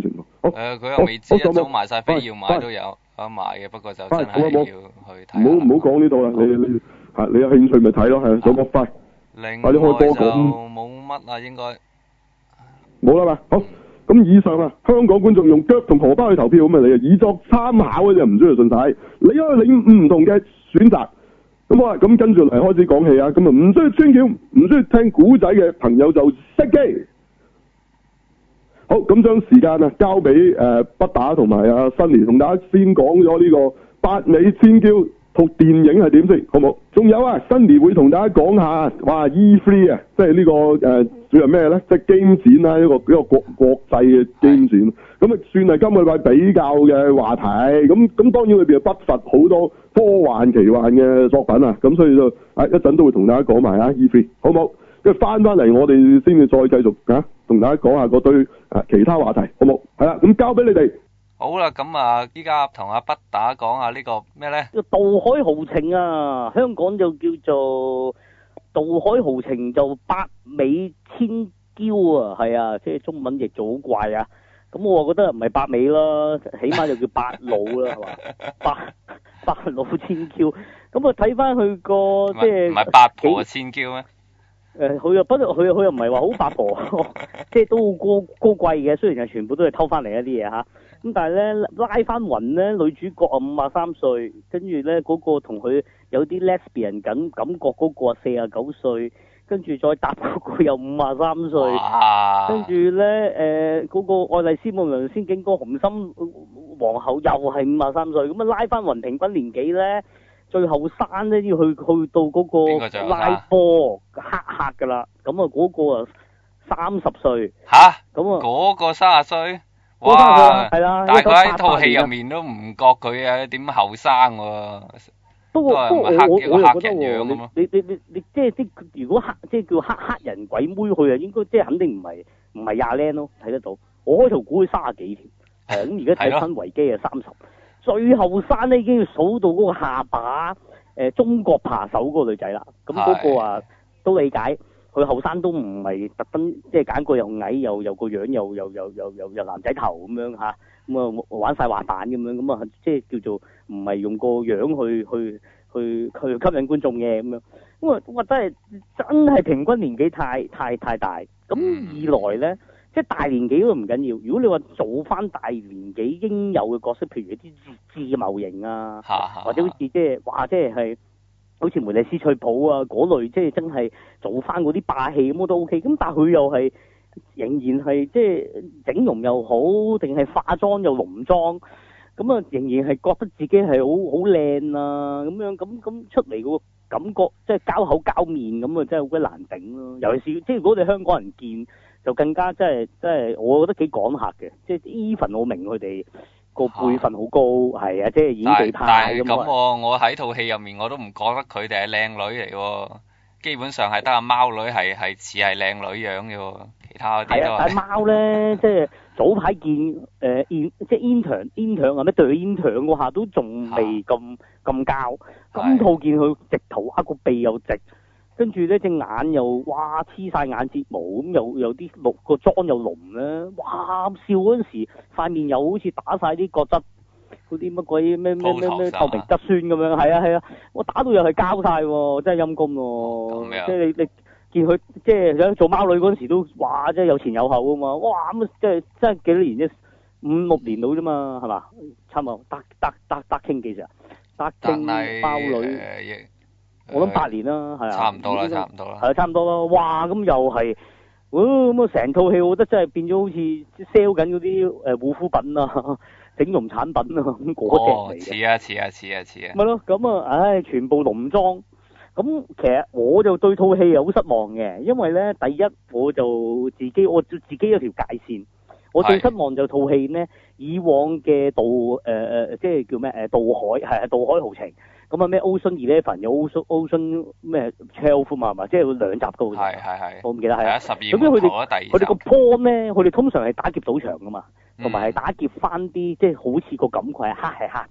誒，佢又未知，一早賣晒飛，要買都有得買嘅，不過就真係要去睇。 唔好唔好講呢度啦，你你嚇你有興趣咪睇咯，係上個快。 另外就冇乜啦，應該。 冇啦嘛，好。咁以上啊，香港觀眾用腳同荷包去投票咁啊，你啊以作參考嘅啫，唔需要信晒。你因為你唔同嘅選擇。咁好啦，咁跟住嚟開始講戲啊，咁啊唔需要穿橋，唔需要聽古仔嘅朋友就熄機。好，咁將時間啊交俾誒不打同埋阿 Sunny 同大家先講咗呢個百美千嬌套電影係點先，好冇？仲有啊 Sunny 會同大家講下，哇 E 三 啊，即係呢個誒算係咩咧？即係 game 展啦，一個一個國國際嘅 game 展，咁啊算係今個禮拜比較嘅話題。咁咁當然裏邊不乏好多科幻奇幻嘅作品啊，咁所以就啊一陣都會同大家講埋啊 E 三，好冇？跟住翻翻嚟，我哋先至再繼續啊，同大家講下嗰堆啊其他話題，好冇？係啦，咁交俾你哋。 好啦，咁啊，依家同阿不打講下呢個咩咧？ 叫渡海豪情啊，香港就叫做渡海豪情，就百美千嬌啊，係啊，即係中文譯做好怪啊。咁我覺得唔係百美啦，起碼就叫百老啦，係嘛？百百老千嬌。咁啊，睇翻佢個即係唔係八婆千嬌咩？ 誒，佢又不過佢佢又唔係話好八婆，即係都好高高貴嘅。雖然係全部都係偷翻嚟一啲嘢嚇，咁但係咧拉翻勻咧，女主角啊五啊三歲，跟住咧嗰個同佢有啲 lesbian 感感覺嗰個啊四啊九歲，跟住再搭嗰個又五啊三歲，跟住咧誒嗰個愛麗絲夢遊仙境個紅心皇后又係五啊三歲，咁啊拉翻勻平均年紀咧。最後生咧要去去到嗰個拉波黑客噶啦，咁啊嗰個啊三十歲吓， 咁啊嗰個三十歲，哇，係啦，但係佢喺套戲入面都唔覺佢啊點後生喎， 不過不過我我又覺得喎， 你你你你即係啲如果黑即係叫黑黑人鬼妹佢啊，應該即係肯定唔係唔係廿零咯，睇得到。我開頭估佢三十幾條，係咁而家睇翻維基啊三十。最後生咧已經要數到嗰個下巴，誒、呃、中國扒手嗰個女仔啦。咁嗰個啊都理解，佢後生都唔係特登，即係揀個又矮又又個樣又又又又又又男仔頭咁樣嚇，咁啊玩晒滑板咁樣，咁啊即係叫做唔係用個樣去去去去吸引觀眾嘅咁樣。咁啊哇真係真係平均年紀太太太大。咁二來咧。即係大年紀都唔緊要，如果你話做翻大年紀應有嘅角色，譬如一啲自自謀型啊，或者好似即係話即係係好似梅麗斯翠普啊嗰類，即係真係做翻嗰啲霸氣咁我都 OK。咁但係佢又係仍然係即係整容又好，定係化妝又濃妝，咁啊仍然係覺得自己係好好靚啊咁樣，咁咁出嚟個感覺即係交口交面咁啊，真係好鬼難頂咯。尤其是即係如果你香港人見。就更加即係即係，我覺得幾趕客嘅，即係 even 我明佢哋個輩分好高，係啊，即係演技派咁。 咁我我喺套戲入面我都唔覺得佢哋係靚女嚟喎，基本上係得阿貓女係係似係靚女樣嘅喎，其他嗰啲都係。係啊，但係貓咧，即係早排見誒 in 即係 intern intern 啊咩對 intern 嗰下都仲未咁咁交，今套見佢直頭啊個鼻又直。跟住咧隻眼又哇黐晒眼睫毛咁，又有啲綠個妝又濃咧，哇笑嗰陣時塊面又好似打晒啲角質嗰啲乜鬼咩咩咩咩透明質酸咁樣，係啊係啊，我打到又係膠晒喎，真係陰功喎，即係你你見佢即係想做貓女嗰陣時都哇即係有前有後啊嘛，哇咁即係真係幾多年啫，五六年到啫嘛係嘛，差唔多得得得得傾幾時啊？得傾貓女。我諗八年啦，係啊， 差唔多啦，差唔多啦， 係啊，差唔多咯。哇，咁又係，咁啊成套戲，我覺得真係變咗好似 sell 緊嗰啲誒護膚品啊、整容產品啊咁嗰隻嚟嘅。 似啊似啊似啊似啊。 咪咯，咁啊，唉，全部濃妝。咁其實我就對套戲係好失望嘅，因為咧，第一我就自己我自己有條界線。我最失望就套戲呢，以往嘅渡誒誒，即係叫咩誒渡海係係渡海豪情。咁啊咩 Ocean Eleven 有 Ocean Ocean 咩 twelve 嘛係嘛，即係兩集到。 係係係。 我唔記得係。 係啊，十二門徒啊，第二集。 佢哋個 point 咧，佢哋通常係打劫賭場噶嘛，同埋係打劫翻啲即係好似個感覺係黑係黑噶嘛。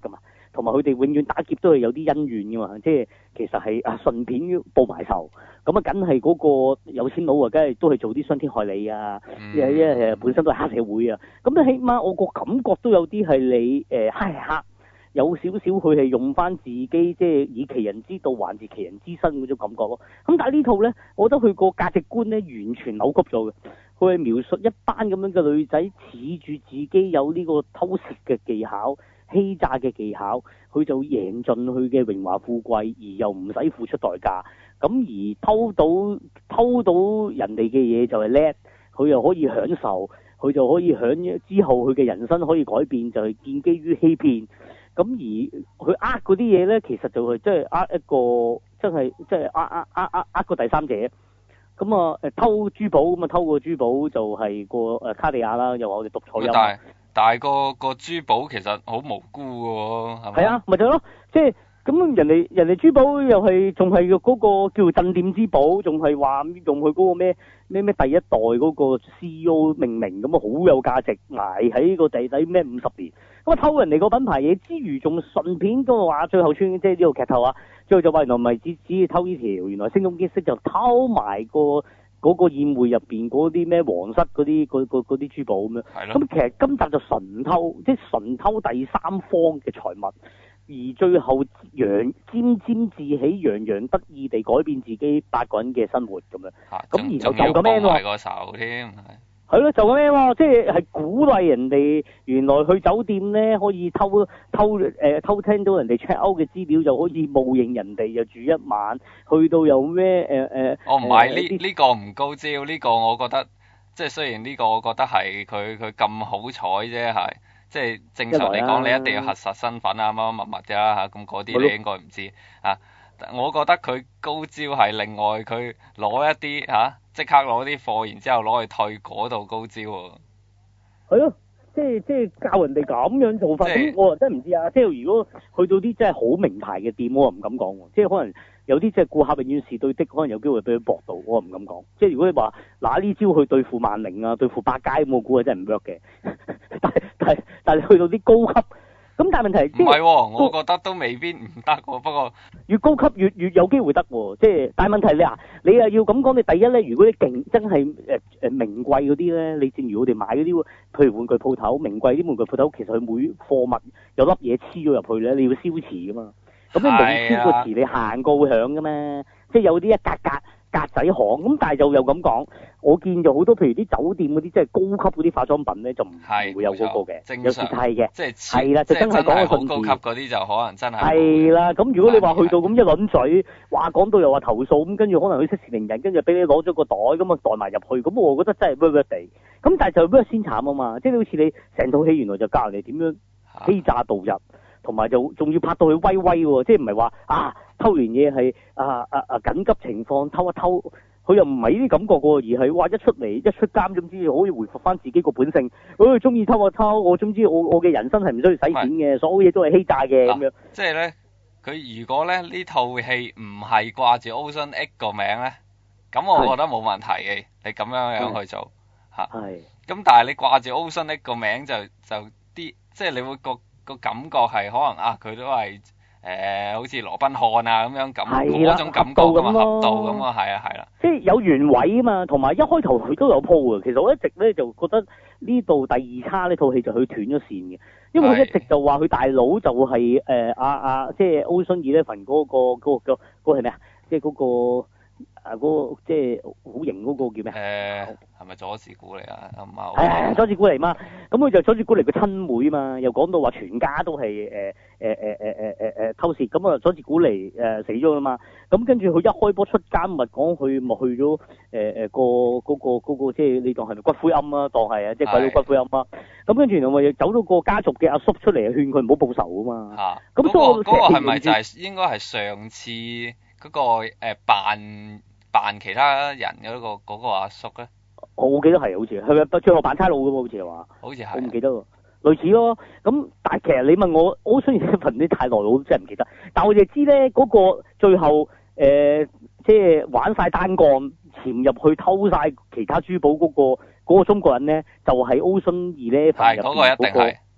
同埋佢哋永遠打劫都係有啲恩怨噶嘛，即係其實係啊順便報埋仇，咁啊梗係嗰個有錢佬啊，梗係都係做啲傷天害理啊，因為因為本身都係黑社會啊，咁咧起碼我個感覺都有啲係你誒黑係黑。有少少佢係用翻自己即係以其人之道還治其人之身嗰種感覺咯。咁但係呢套咧，我覺得佢個價值觀咧完全扭曲咗嘅。佢係描述一班咁樣嘅女仔恃住自己有呢個偷竊嘅技巧、欺詐嘅技巧，佢就贏盡佢嘅榮華富貴，而又唔使付出代價。咁而偷到偷到人哋嘅嘢就係叻，佢又可以享受，佢就可以享之後佢嘅人生可以改變，就係建基於欺騙。咁而佢呃嗰啲嘢咧，其實就係即係呃一個，真係即係呃呃呃呃呃個第三者。咁啊誒偷珠寶，咁啊偷個珠寶就係個誒卡地亞啦，又話我哋讀錯音。 但係但係個個珠寶其實好無辜嘅喎，係咪？ 係啊，咪就係咯，即係咁人哋人哋珠寶又係仲係嗰個叫鎮店之寶，仲係話用佢嗰個咩咩咩第一代嗰個 C E O 命名，咁啊好有價值，埋喺個地底咩五十年。咁啊偷人哋個品牌嘢之餘，仲順便都話最後穿即係呢個劇透啊，最後就話原來唔係只只係偷呢條，原來聲東擊西就偷埋個嗰個宴會入邊嗰啲咩皇室嗰啲嗰嗰嗰啲珠寶咁樣。係咯。咁其實今集就純偷，即係純偷第三方嘅財物，而最後洋沾沾自喜、洋洋得意地改變自己八個人嘅生活咁樣。嚇！咁然後就咁樣喎。仲要幫埋個手添，係。係咯，就咁樣喎，即係係鼓勵人哋原來去酒店咧可以偷偷誒、呃、偷聽到人哋 check out 嘅資料，就可以冒認人哋又住一晚，去到有咩誒誒？ 我唔係呢呢個唔高招，呢、呢個我覺得即係雖然呢個我覺得係佢佢咁好彩啫，係即係正常嚟講、啊、你一定要核實身份啊乜乜物物啫啦嚇，咁嗰啲你應該唔知啊。我覺得佢高招係另外佢攞一啲嚇，即刻攞啲貨，然之後攞去退嗰度高招喎。 係咯，即係即係教人哋咁樣做法，咁我真係唔知啊。即係如果去到啲真係好名牌嘅店，我又唔敢講喎。即係可能有啲即係顧客永遠是對的，可能有機會俾佢搏到，我又唔敢講。即係如果你話拿呢招去對付萬寧啊，對付百佳咁，我估係真係唔 work 嘅。但係但係但係你去到啲高級。咁但係問題，唔係喎，我覺得都未必唔得喎。不過越高級越越有機會得喎，即係但係問題你啊，你又要咁講，你第一咧，如果你勁真係誒誒名貴嗰啲咧，你正如我哋買嗰啲，譬如玩具鋪頭，名貴啲玩具鋪頭，其實佢每貨物有粒嘢黐咗入去咧，你要消磁噶嘛。咁你冇消個磁，你行過會響噶嘛。即係有啲一格格格仔行，咁但係就又咁講，我見就好多，譬如啲酒店嗰啲即係高級嗰啲化妝品咧，就唔會有嗰個嘅，有時係嘅， 即係係啦，就真係講個信字。 高級嗰啲就可能真係係啦，咁如果你話去到咁一輪嘴，話講到又話投訴，咁跟住可能佢息事寧人，跟住俾你攞咗個袋咁啊袋埋入去，咁我覺得真係 work work 地。咁但係就 work 先慘啊嘛，即係好似你成套戲原來就教人哋點樣欺詐盜入。同埋就仲要拍到佢威威喎，即係唔係話啊偷完嘢係啊啊啊緊急情況偷一偷，佢又唔係呢啲感覺喎，而係話一出嚟一出監，總之可以回復翻自己個本性，佢中意偷就偷，我總之我我嘅人生係唔需要使錢嘅，所有嘢都係欺詐嘅咁樣。 即係咧，佢如果咧呢套戲唔係掛住 Ocean Eight 個名咧，咁我覺得冇問題嘅，你咁樣樣去做嚇。係。咁但係你掛住 Ocean Eight 個名就就啲，即係你會覺。個感覺係可能啊，佢都係誒、呃，好似羅賓漢啊咁樣咁嗰種感覺咁啊，合道咁啊，係啊，係啦。 即係有原委啊嘛，同埋一開頭佢都有鋪嘅。其實我一直咧就覺得呢度第二叉呢套戲就佢斷咗線嘅，因為佢一直就話佢大佬就係誒阿阿即係 Ocean Eleven 嗰個嗰、嗰個嗰、嗰個係咩啊？即係嗰個啊嗰、嗰個即係好型嗰個叫咩？誒、 呃。係咪佐治古尼啊？唔係， 係係佐治古尼嘛？咁佢就佐治古尼個親妹嘛，又講到話全家都係誒誒誒誒誒誒誒偷竊，咁啊佐治古尼誒、呃、死咗啦嘛。咁跟住佢一開波出監，咪講佢咪去咗誒誒個嗰個嗰個即係你當係咪骨灰龕啊？當係啊，即係鬼佬骨灰龕啊。咁跟住原來咪走到個家族嘅阿叔出嚟勸佢唔好報仇啊嘛。嚇！咁所以嗰個係咪就係應該係上次嗰個誒扮扮其他人嗰個嗰個阿叔咧？ 我記得係好似係咪最後扮差佬嘅喎？好似係話， 好似係， 我唔記得喎，類似咯。咁但係其實你問我，我雖然份啲太耐，我真係唔記得。但我哋知咧，嗰、嗰個最後誒、呃，即係玩晒單槓，潛入去偷晒其他珠寶嗰、嗰個嗰、嗰個中國人咧，就係 Ocean Eleven 入邊嗰個。係嗰個一定係。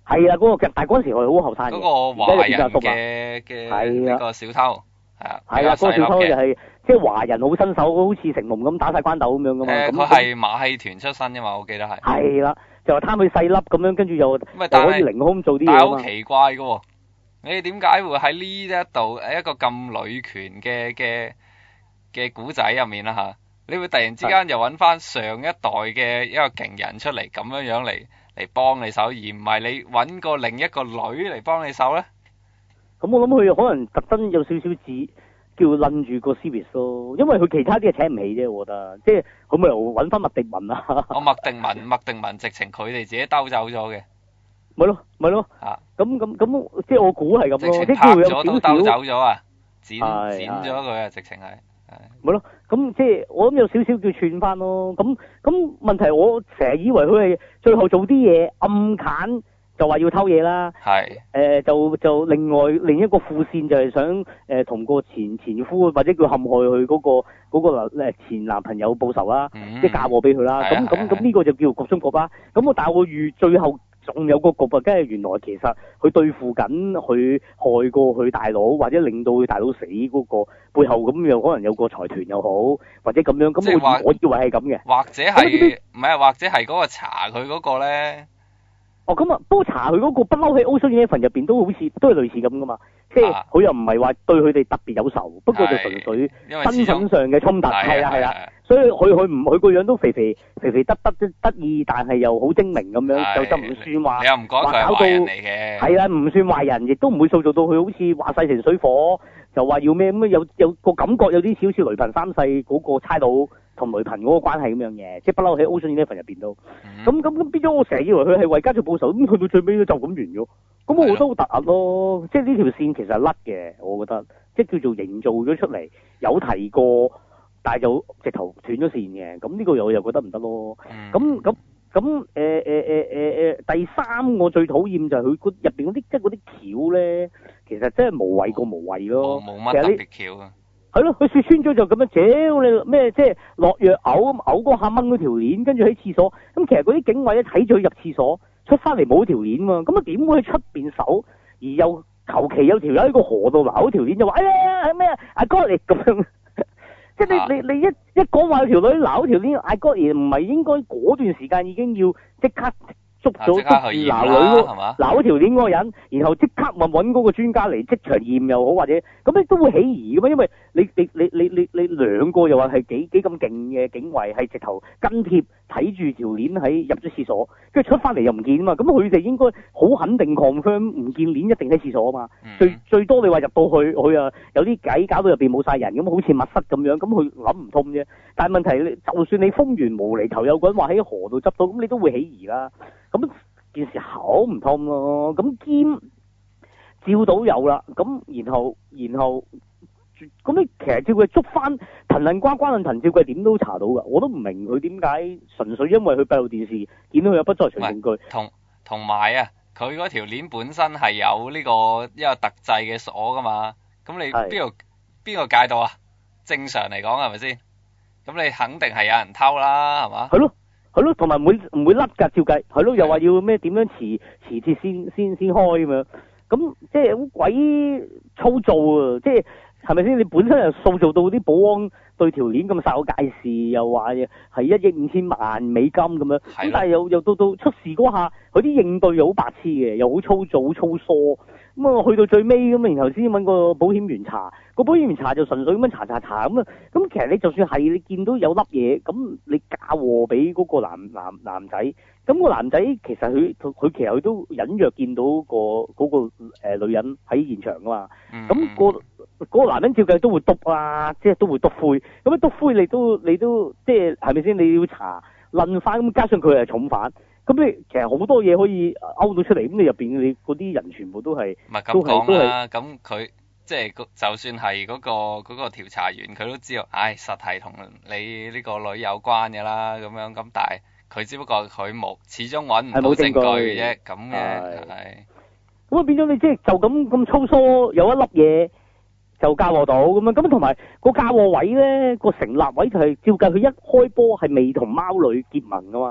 係啊，嗰個但係嗰陣時我哋好後生嘅。 嗰個華人嘅嘅呢個小偷係啊。係啊， 嗰個小偷就係即係華人好新手，好似成龍咁打晒關鬥咁樣噶嘛。 誒，佢係馬戲團出身㗎嘛，我記得係。 係啦，就話貪佢細粒咁樣，跟住又可以凌空做啲嘢。 但係好奇怪嘅喎，你點解會喺呢一度誒一個咁女權嘅嘅嘅古仔入面啦嚇？你會突然之間又揾翻上一代嘅一個勁人出嚟咁樣樣嚟嚟幫你手，而唔係你揾個另一個女嚟幫你手咧？ 咁我諗佢可能特登有少少似叫撚住個 series 咯，因為佢其他啲嘢請唔起啫，我覺得，即係佢咪又揾翻麥迪文啊？ 我麥迪文，麥迪文直情佢哋自己兜走咗嘅。 咪咯，咪咯。 嚇！ 咁咁咁，即係我估係咁咯。 直情拍咗都兜走咗啊！剪剪咗佢啊！直情係。 咪咯，咁即係我諗有少少叫串翻咯。咁咁問題，我成日以為佢係最後做啲嘢暗揀，就話要偷嘢啦。 係。誒、 呃，就就另外另一個副線就係想誒同個前前夫或者叫陷害佢嗰、嗰個嗰、嗰個前男朋友報仇啦，嗯、即係嫁禍俾佢啦。咁咁咁呢個就叫局中局啦。咁我但係我預最後。仲有個局啊，跟住原來其實佢對付緊佢害過佢大佬，或者令到佢大佬死嗰個背後，咁又可能有個財團又好，或者咁樣。咁我我以為係咁嘅， 或者係唔係？或者係嗰個查佢嗰個咧？ 哦，咁啊，不過查佢嗰個不嬲喺 Ocean Eleven入邊都好似都係類似咁噶嘛，即係佢又唔係話對佢哋特別有仇，不過就純粹身份上嘅衝突，係啊係啊，所以佢佢唔佢個樣都肥肥肥肥得得得意，但係又好精明咁樣，就就唔算話你又唔講佢係壞人嚟嘅， 係啊，唔算壞人，亦都唔會塑造到佢好似話勢成水火，就話要咩咁有有個感覺有啲少少雷朋三世嗰個差佬同雷朋嗰個關係咁樣嘅，即係不嬲喺 Ocean Eleven 入邊都，咁咁咁變咗我成日以為佢係為家族報仇，咁去到最尾就咁完咗，咁我覺得好突兀咯，即係呢條線其實係甩嘅，我覺得，即係叫做營造咗出嚟，有提過，但係就直頭斷咗線嘅，咁呢個又又覺得唔得咯，咁咁咁誒誒誒誒誒第三我最討厭就係佢入邊嗰啲即係嗰啲橋咧，其實真係無謂過無謂咯， 冇乜特別橋啊。 係咯，佢説穿咗就咁樣，屌你咩？即係落藥嘔咁嘔嗰下掹嗰條鏈，跟住喺廁所。咁其實嗰啲警衛一睇咗佢入廁所，出翻嚟冇條鏈嘛。咁啊點會喺出邊搜？而又求其有條友喺個河度撈條鏈，就話哎呀係咩啊？阿哥嚟咁樣。即係你你你一一講話有條女撈條鏈，阿哥而唔係應該嗰段時間已經要即刻捉咗捉住撈女嗰撈條鏈嗰個人，然後即刻咪揾嗰個專家嚟即場驗又好，或者咁你都會起疑噶嘛？因為你你你你你你兩個又話係幾幾咁勁嘅警衛，係直頭跟貼睇住條鏈喺入咗廁所，跟住出翻嚟又唔見啊嘛！咁佢哋應該好肯定 confirm 唔見鏈一定喺廁所啊嘛！嗯、最最多你話入到去，佢啊有啲計搞到入邊冇晒人，咁好似密室咁樣，咁佢諗唔通啫。但係問題，就算你封完無厘頭有個人話喺河度執到，咁你都會起疑啦。咁件事好唔通咯，咁兼照到有啦，咁然後然後咁你其實照佢捉翻藤撚瓜瓜撚藤，照佢點都查到噶，我都唔明佢點解純粹因為佢閉路電視見到佢有不在場證據。 同同埋啊，佢嗰條鏈本身係有呢個一個特製嘅鎖噶嘛，咁你邊度邊個戒到啊？正常嚟講係咪先？咁你肯定係有人偷啦，係嘛？係咯。係咯，同埋唔會唔會甩㗎，照計係咯，又話要咩點樣磁磁鐵先先先開咁樣，咁即係好鬼粗糙啊！即係係咪先？你本身又塑造到啲保安對條鏈咁煞有介事，又話係一億五千萬美金咁樣，咁但係又又到到出事嗰下，佢啲應對又好白痴嘅，又好粗糙、好粗疏。咁啊，去到最尾咁，然後先揾個保險員查，個保險員查就純粹咁樣查查查咁啊。咁其實你就算係你見到有粒嘢，咁你嫁禍俾嗰個男男男仔，咁個男仔其實佢佢其實佢都隱約見到個嗰個誒女人喺現場噶嘛。咁個嗰個男人照計都會篤啦，即係都會篤灰。咁樣篤灰你都你都即係係咪先？你要查論翻咁，加上佢係重犯。咁你其實好多嘢可以勾到出嚟，咁你入邊你嗰啲人全部都係，唔係咁講啦。咁佢即係就算係嗰個嗰個調查員，佢都知道，唉，實係同你呢個女有關嘅啦。咁樣咁，但係佢只不過佢冇，始終揾唔到證據啫。咁嘅係。咁啊變咗你即係就咁咁粗疏，有一粒嘢就嫁禍到咁樣。咁同埋個嫁禍位咧，個成立位就係照計佢一開波係未同貓女結盟噶嘛。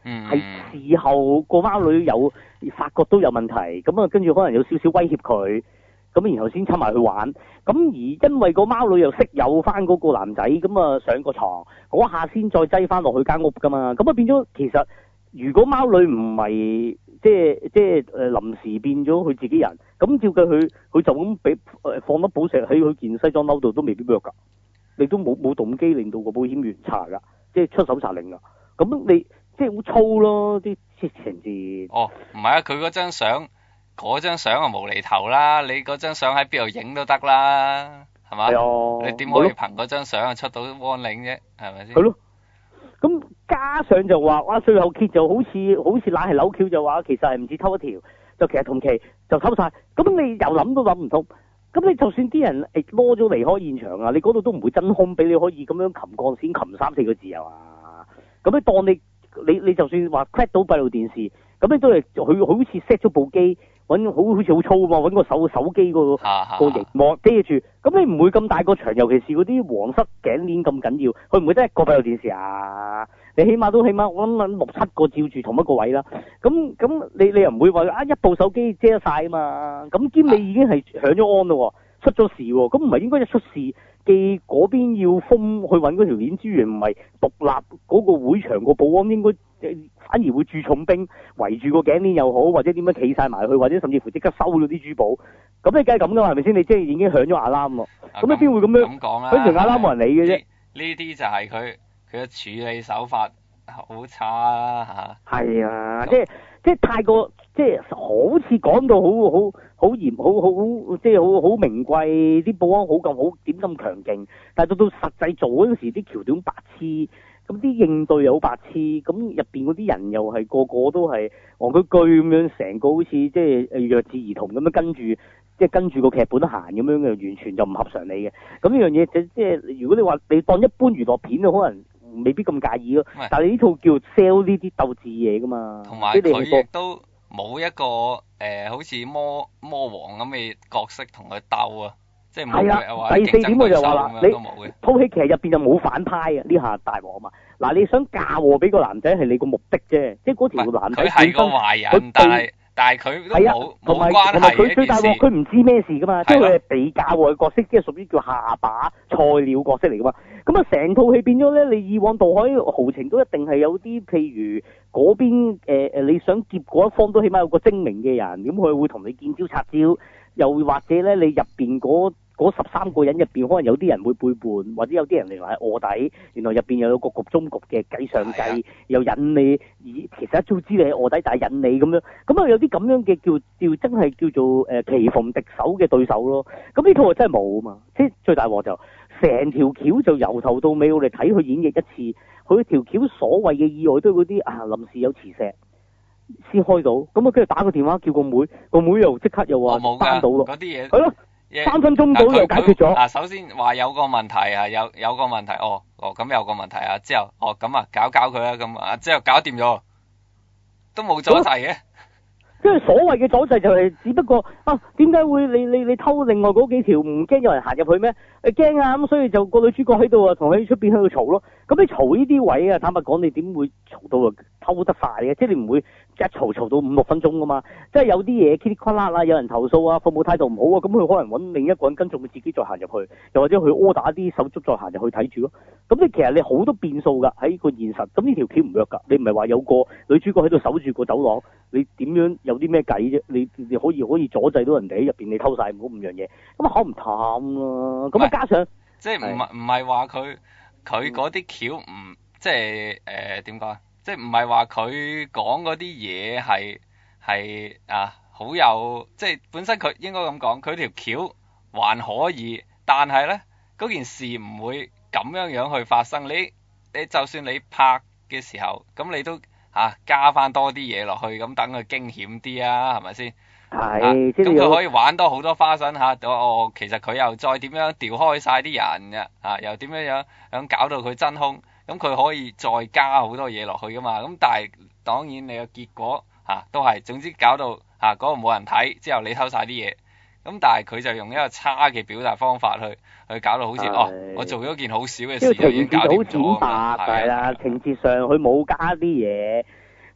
係、嗯、事後個貓女有發覺都有問題，咁啊跟住可能有少少威脅佢，咁然後先侵埋去玩。咁而因為個貓女又識有翻嗰個男仔，咁啊上個床嗰下先再擠翻落去間屋噶嘛。咁啊變咗其實如果貓女唔係即係即係誒臨時變咗佢自己人，咁照計佢佢就咁俾誒放粒寶石喺佢件西裝褸度都未必喐㗎。你都冇冇動機令到個保險員查㗎，即係出手查令㗎。咁你即係好粗咯啲情節。 哦，唔係啊，佢嗰張相嗰張相啊無厘頭啦，你嗰張相喺邊度影都得啦，係嘛？ 係啊。 你點可以憑嗰張相啊出到 warning 啫？係咪先？ 係咯。咁加上就話哇，最後揭就好似好似懶係扭橋就話其實係唔止偷一條，就其實同期就偷晒。咁你又諗都諗唔通。咁你就算啲人誒攞咗離開現場啊，你嗰度都唔會真空俾你可以咁樣擒鋼線擒三四個字啊嘛。咁你當你你你就算話 crack 到閉路電視，咁你都係佢好似 set 咗部機，揾好好似好粗啊嘛，揾個手手機個個熒幕遮住。咁你唔會咁大個場，尤其是嗰啲黃色頸鏈咁緊要，佢唔會得一個閉路電視啊。你起碼都起碼我諗六七個照住同一個位啦。咁咁你你又唔會話啊一部手機遮晒啊嘛。咁兼你已經係響咗安咯，出咗事喎。咁唔係應該一出事，既嗰邊要封去揾嗰條鏈資源，唔係獨立嗰個會場個保安應該反而會駐重兵圍住個頸鏈又好，或者點樣企晒埋去，或者甚至乎即刻收咗啲珠寶。咁你梗係咁噶嘛，係咪先？你即係已經響咗阿攬喎。咁你邊會咁樣？ 咁講啦。 嗰條阿攬冇人理嘅啫。 呢啲就係佢佢嘅處理手法好差啦嚇。係啊，即係即係太過，即係好似講到好好好嚴，好好即係好好名貴，啲保安好咁好點咁強勁，但係到到實際做嗰陣時，啲橋段白痴，咁啲應對又好白痴，咁入邊嗰啲人又係個個都係戇居居咁樣，成個好似即係誒弱智兒童咁樣跟住。即係跟住個劇本行咁樣嘅，完全就唔合常理嘅。咁呢樣嘢就即係如果你話你當一般娛樂片，可能未必咁介意咯。但係你呢套叫 sell 呢啲鬥智嘢噶嘛。 同埋佢亦都冇一個誒、呃，好似魔魔王咁嘅角色同佢鬥啊，即係冇嘅話第四點我就話啦，你套戲劇入邊就冇反派啊，呢下大鑊啊嘛。嗱，你想嫁禍俾個男仔係你個目的啫，即係嗰條男仔佢係個壞人，但係。但係佢都冇冇關係嘅。 同埋佢最大鑊，佢唔知咩事噶嘛，即係佢係被教嘅角色，即係屬於叫下把菜鳥角色嚟噶嘛。咁啊，成套戲變咗咧，你以往渡海豪情都一定係有啲，譬如嗰邊誒誒，你想劫嗰一方都起碼有個精明嘅人，咁佢會同你見招拆招，又或者咧，你入邊嗰嗰十三個人入邊，可能有啲人會背叛，或者有啲人嚟話係臥底，原來入邊又有個局中局嘅計上計，又引你，而其實一早知你係臥底，但係引你咁樣，咁啊有啲咁樣嘅叫叫真係叫做誒棋逢敵手嘅對手咯。咁呢套啊真係冇啊嘛，即係最大鑊就成條橋就由頭到尾我哋睇佢演繹一次，佢條橋所謂嘅意外都係嗰啲啊臨時有磁石先開到，咁啊跟住打個電話叫個妹，個妹又即刻又話翻到咯， 嗰啲嘢係咯。三分鐘到就解決咗。 啊，首先話有個問題啊，有有個問題，哦哦咁有個問題啊，之後哦咁啊搞搞佢啦，咁啊之後搞掂咗，都冇阻滯嘅。 即係所謂嘅阻滯就係只不過啊，點解會你你你偷另外嗰幾條唔驚有人行入去咩？誒驚啊，咁所以就個女主角喺度啊，同佢出邊喺度嘈咯。咁你嘈呢啲位啊，坦白講，你點會嘈到啊偷得快嘅？即係你唔會一嘈嘈到五六分鐘噶嘛。即係有啲嘢噼里啪啦啊，有人投訴啊，服務態度唔好啊，咁佢可能揾另一個人跟住佢自己再行入去，又或者佢柯打啲手足再行入去睇住咯。咁你其實你好多變數㗎喺個現實。咁呢條橋唔弱㗎，你唔係話有個女主角喺度守住個走廊，你點樣有啲咩計啫？你你可以可以阻滯到人哋喺入邊，你偷晒嗰五樣嘢，咁啊好唔淡咯。咁啊加上即係唔係唔係話佢佢嗰啲橋唔即係誒點講？即係唔係話佢講嗰啲嘢係係啊好有即係本身佢應該咁講，佢條橋還可以，但係咧嗰件事唔會咁樣樣去發生。你你就算你拍嘅時候，咁你都。啊，加翻多啲嘢落去，咁等佢驚險啲啊，係咪先？ 係， 咁佢可以玩多好多花臣嚇。哦，其實佢又再點樣調開晒啲人嘅，啊，又點樣樣樣搞到佢真空，咁佢可以再加好多嘢落去噶嘛。咁但係當然你嘅結果嚇都係，總之搞到嚇嗰個冇人睇，之後你偷晒啲嘢。咁但係佢就用一個差嘅表達方法去去搞到好似哦，我做咗件好少嘅事就已經搞掂咗。 係啦，情節上佢冇加啲嘢，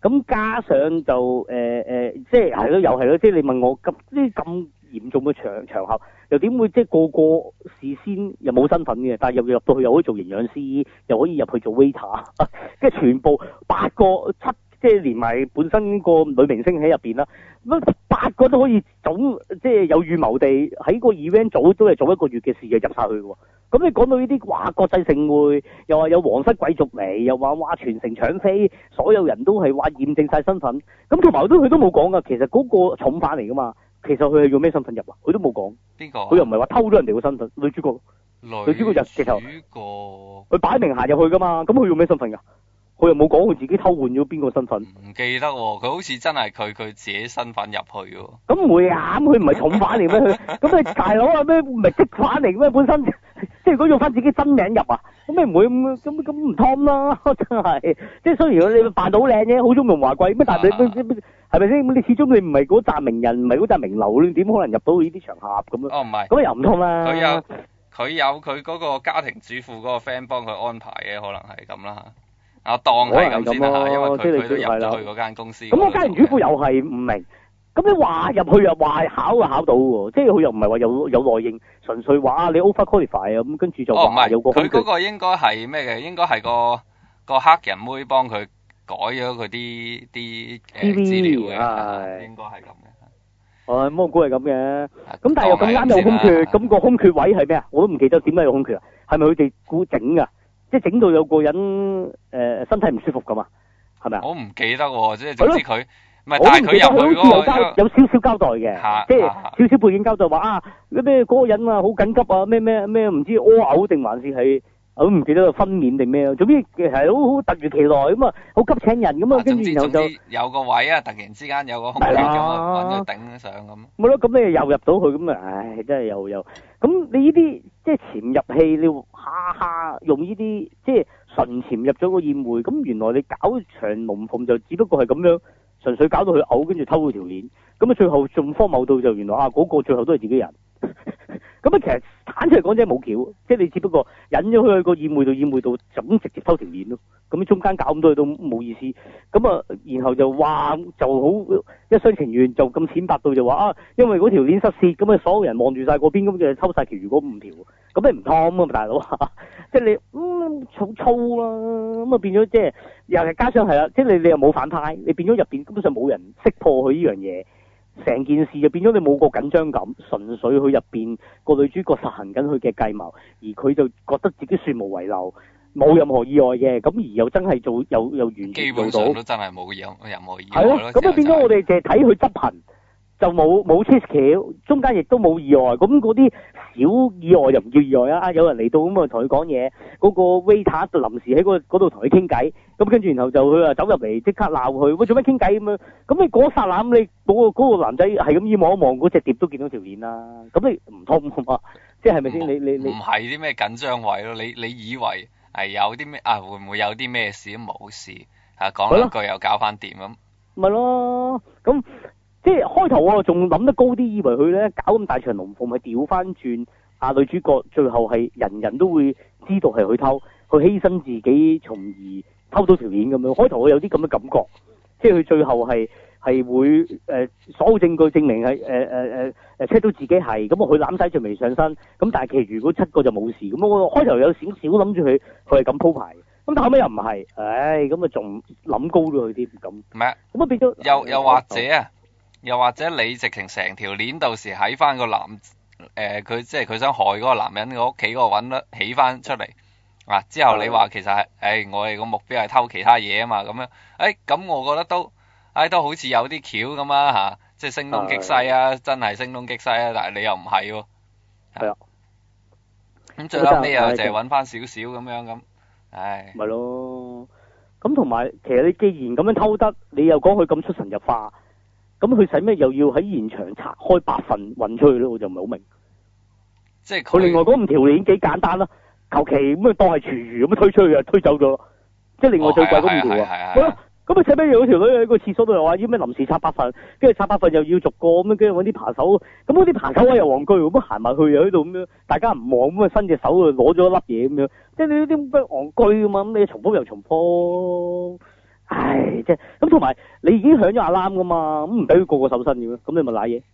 咁加上就誒誒、呃，即係係咯，又係咯，即係你問我咁呢咁嚴重嘅場場合，又點會即係個個事先又冇身份嘅，但係又入到去又可以做營養師，又可以入去做 waiter，跟住全部八個七。即係連埋本身個女明星喺入邊啦，咁八個都可以總即係有預謀地喺個 event 組都係做一個月嘅事就入晒去喎。咁你講到呢啲話國際盛會，又話有皇室貴族嚟，又話哇全城搶飛，所有人都係話驗證晒身份。咁同埋都佢都冇講噶，其實嗰個重犯嚟噶嘛，其實佢係用咩身份入啊？佢都冇講。 邊個？ 佢又唔係話偷咗人哋個身份，女主角。女主角就直頭。女主角。佢擺明行入去噶嘛，咁佢用咩身份㗎？佢又冇講佢自己偷換咗邊個身份， 唔記得喎。佢好似真係佢佢自己身份入去喎。 咁唔會啊？佢唔係重犯嚟咩？佢咁你大佬啊咩？唔係即犯嚟咩？本身即係如果用翻自己真名入啊，咁你唔會咁咁咁唔通啦？真係即係雖然你扮到好靚啫，好雍容華貴咩？但係你係咪先？你始終你唔係嗰紮名人，唔係嗰紮名流，你點可能入到呢啲場合咁樣？ 哦，唔係。 咁又唔通啦。 佢有佢有佢嗰個家庭主婦嗰個 friend 幫佢安排嘅，可能係咁啦。啊，當係咁先啦，因為佢佢都入咗去嗰間公司。咁我家庭主婦又係唔明，咁你話入去又話考就考到喎，即係佢又唔係話有有內應，純粹話你 over qualify 啊，咁跟住就話有個。哦，唔係，佢嗰個應該係咩嘅？應該係個個黑人妹幫佢改咗佢啲啲誒資料嘅，應該係咁嘅。 哦，咁我估係咁嘅。咁但係又咁啱有空缺，咁個空缺位係咩啊？我都唔記得點解有空缺啊？係咪佢哋估整㗎？即係整到有個人誒、呃、身體唔舒服㗎嘛，係咪啊？ 我唔記得喎，即係總之佢唔係，但係佢入去嗰個有少少交代嘅，即係少少背景交代話啊咩嗰個人啊好緊急啊咩咩咩唔知屙嘔定還是係我都唔記得個分娩定咩啊，總之係好好突如其來咁啊，好急請人咁啊，跟住然後就有個位啊，突然之間有個空缺咁啊，揾佢頂上咁。 冇咯，咁你又入到去咁啊，唉，真係又又咁你呢啲即係潛入戲，你下下用呢啲即係純潛入咗個宴會，咁原來你搞場龍鳳就只不過係咁樣，純粹搞到佢嘔，跟住偷佢條鏈，咁啊最後仲荒謬到就原來啊嗰個最後都係自己人。咁啊，其實坦出嚟講真係冇橋，即係你只不過引咗佢去個宴會度，宴會度就咁直接偷條鏈咯。咁中間搞咁多嘢都冇意思。咁啊，然後就話就好一廂情願，就咁淺白到就話啊，因為嗰條鏈失竊，咁啊所有人望住晒嗰邊，咁就偷晒其餘嗰五條。咁你唔通啊嘛，大佬，即係你嗯好粗啦，咁啊變咗即係又係加上係啦，即係你你又冇反派，你變咗入邊根本上冇人識破佢呢樣嘢。成件事就變咗你冇個緊張感，純粹佢入邊個女主角實行緊佢嘅計謀，而佢就覺得自己算無遺漏，冇任何意外嘅，咁而又真係做又又完全做到，基本上都真係冇任任何意外咯。係咯， 咁啊變咗我哋淨係睇佢執行，就冇冇 chase 橋，中間亦都冇意外，咁嗰啲小意外又唔叫意外啊！有人嚟到咁啊同佢講嘢，嗰、嗰個 waiter 就臨時喺嗰度同佢傾偈，咁跟住然後就佢啊走入嚟即刻鬧佢，喂做咩傾偈咁樣？咁你嗰剎那你嗰、嗰個嗰個男仔係咁依望一望嗰隻碟都見到條鏈啦，咁你唔通啊嘛？即係係咪先？你你你唔係啲咩緊張位咯？你你以為係有啲咩啊？會唔會有啲咩事都冇事啊？講兩句又搞翻掂咁， 咪咯咁。即係開頭我仲諗得高啲，以為佢咧搞咁大場龍鳳係調翻轉，啊女主角最後係人人都會知道係佢偷，佢犧牲自己從而偷到條鏈咁樣。開頭我有啲咁嘅感覺，即係佢最後係係會誒、呃、所有證據證明係誒誒誒誒 check 到自己係，咁佢攬晒就未上身，咁但係其餘嗰七個就冇事，咁我開頭有少少諗住佢佢係咁鋪排，咁但後尾又唔係，唉咁啊仲諗高咗佢啲咁，唔係咁啊變咗又又或者啊。又或者你直情成條鏈到時喺翻個男誒佢即係佢想害嗰個男人嘅屋企嗰個揾得起翻出嚟啊！之後你話其實係誒、哎、我哋個目標係偷其他嘢啊嘛咁樣誒咁我覺得都誒、哎、都好似有啲橋咁啊嚇，即係聲東擊西啊，真係聲東擊西啊！但係你又唔係喎，係啊，咁最後尾又淨係揾翻少少咁樣咁，唉， 咪咯，咁同埋其實你既然咁樣偷得，你又講佢咁出神入化。咁佢使咩又要喺現場拆開八份運出去咧？我就唔係好明。 即係佢另外嗰五條鏈幾簡單啦，求其咁啊當係廚餘咁樣推出去啊，推走咗。即係另外最貴嗰五條啊。係啊。咁啊使咩有條女喺個廁所度又話要咩臨時拆八份，跟住拆八份又要逐個咁樣，跟住揾啲扒手。咁嗰啲扒手位又戇居，咁行埋去又喺度咁樣，大家唔望咁啊伸隻手啊攞咗一粒嘢咁樣。即係你啲咁戇居㗎嘛，咁你重複又重複。唉，即啫。咁同埋你已經響咗 alarm 噶嘛，咁唔俾佢個個搜身嘅咩？咁你咪賴嘢。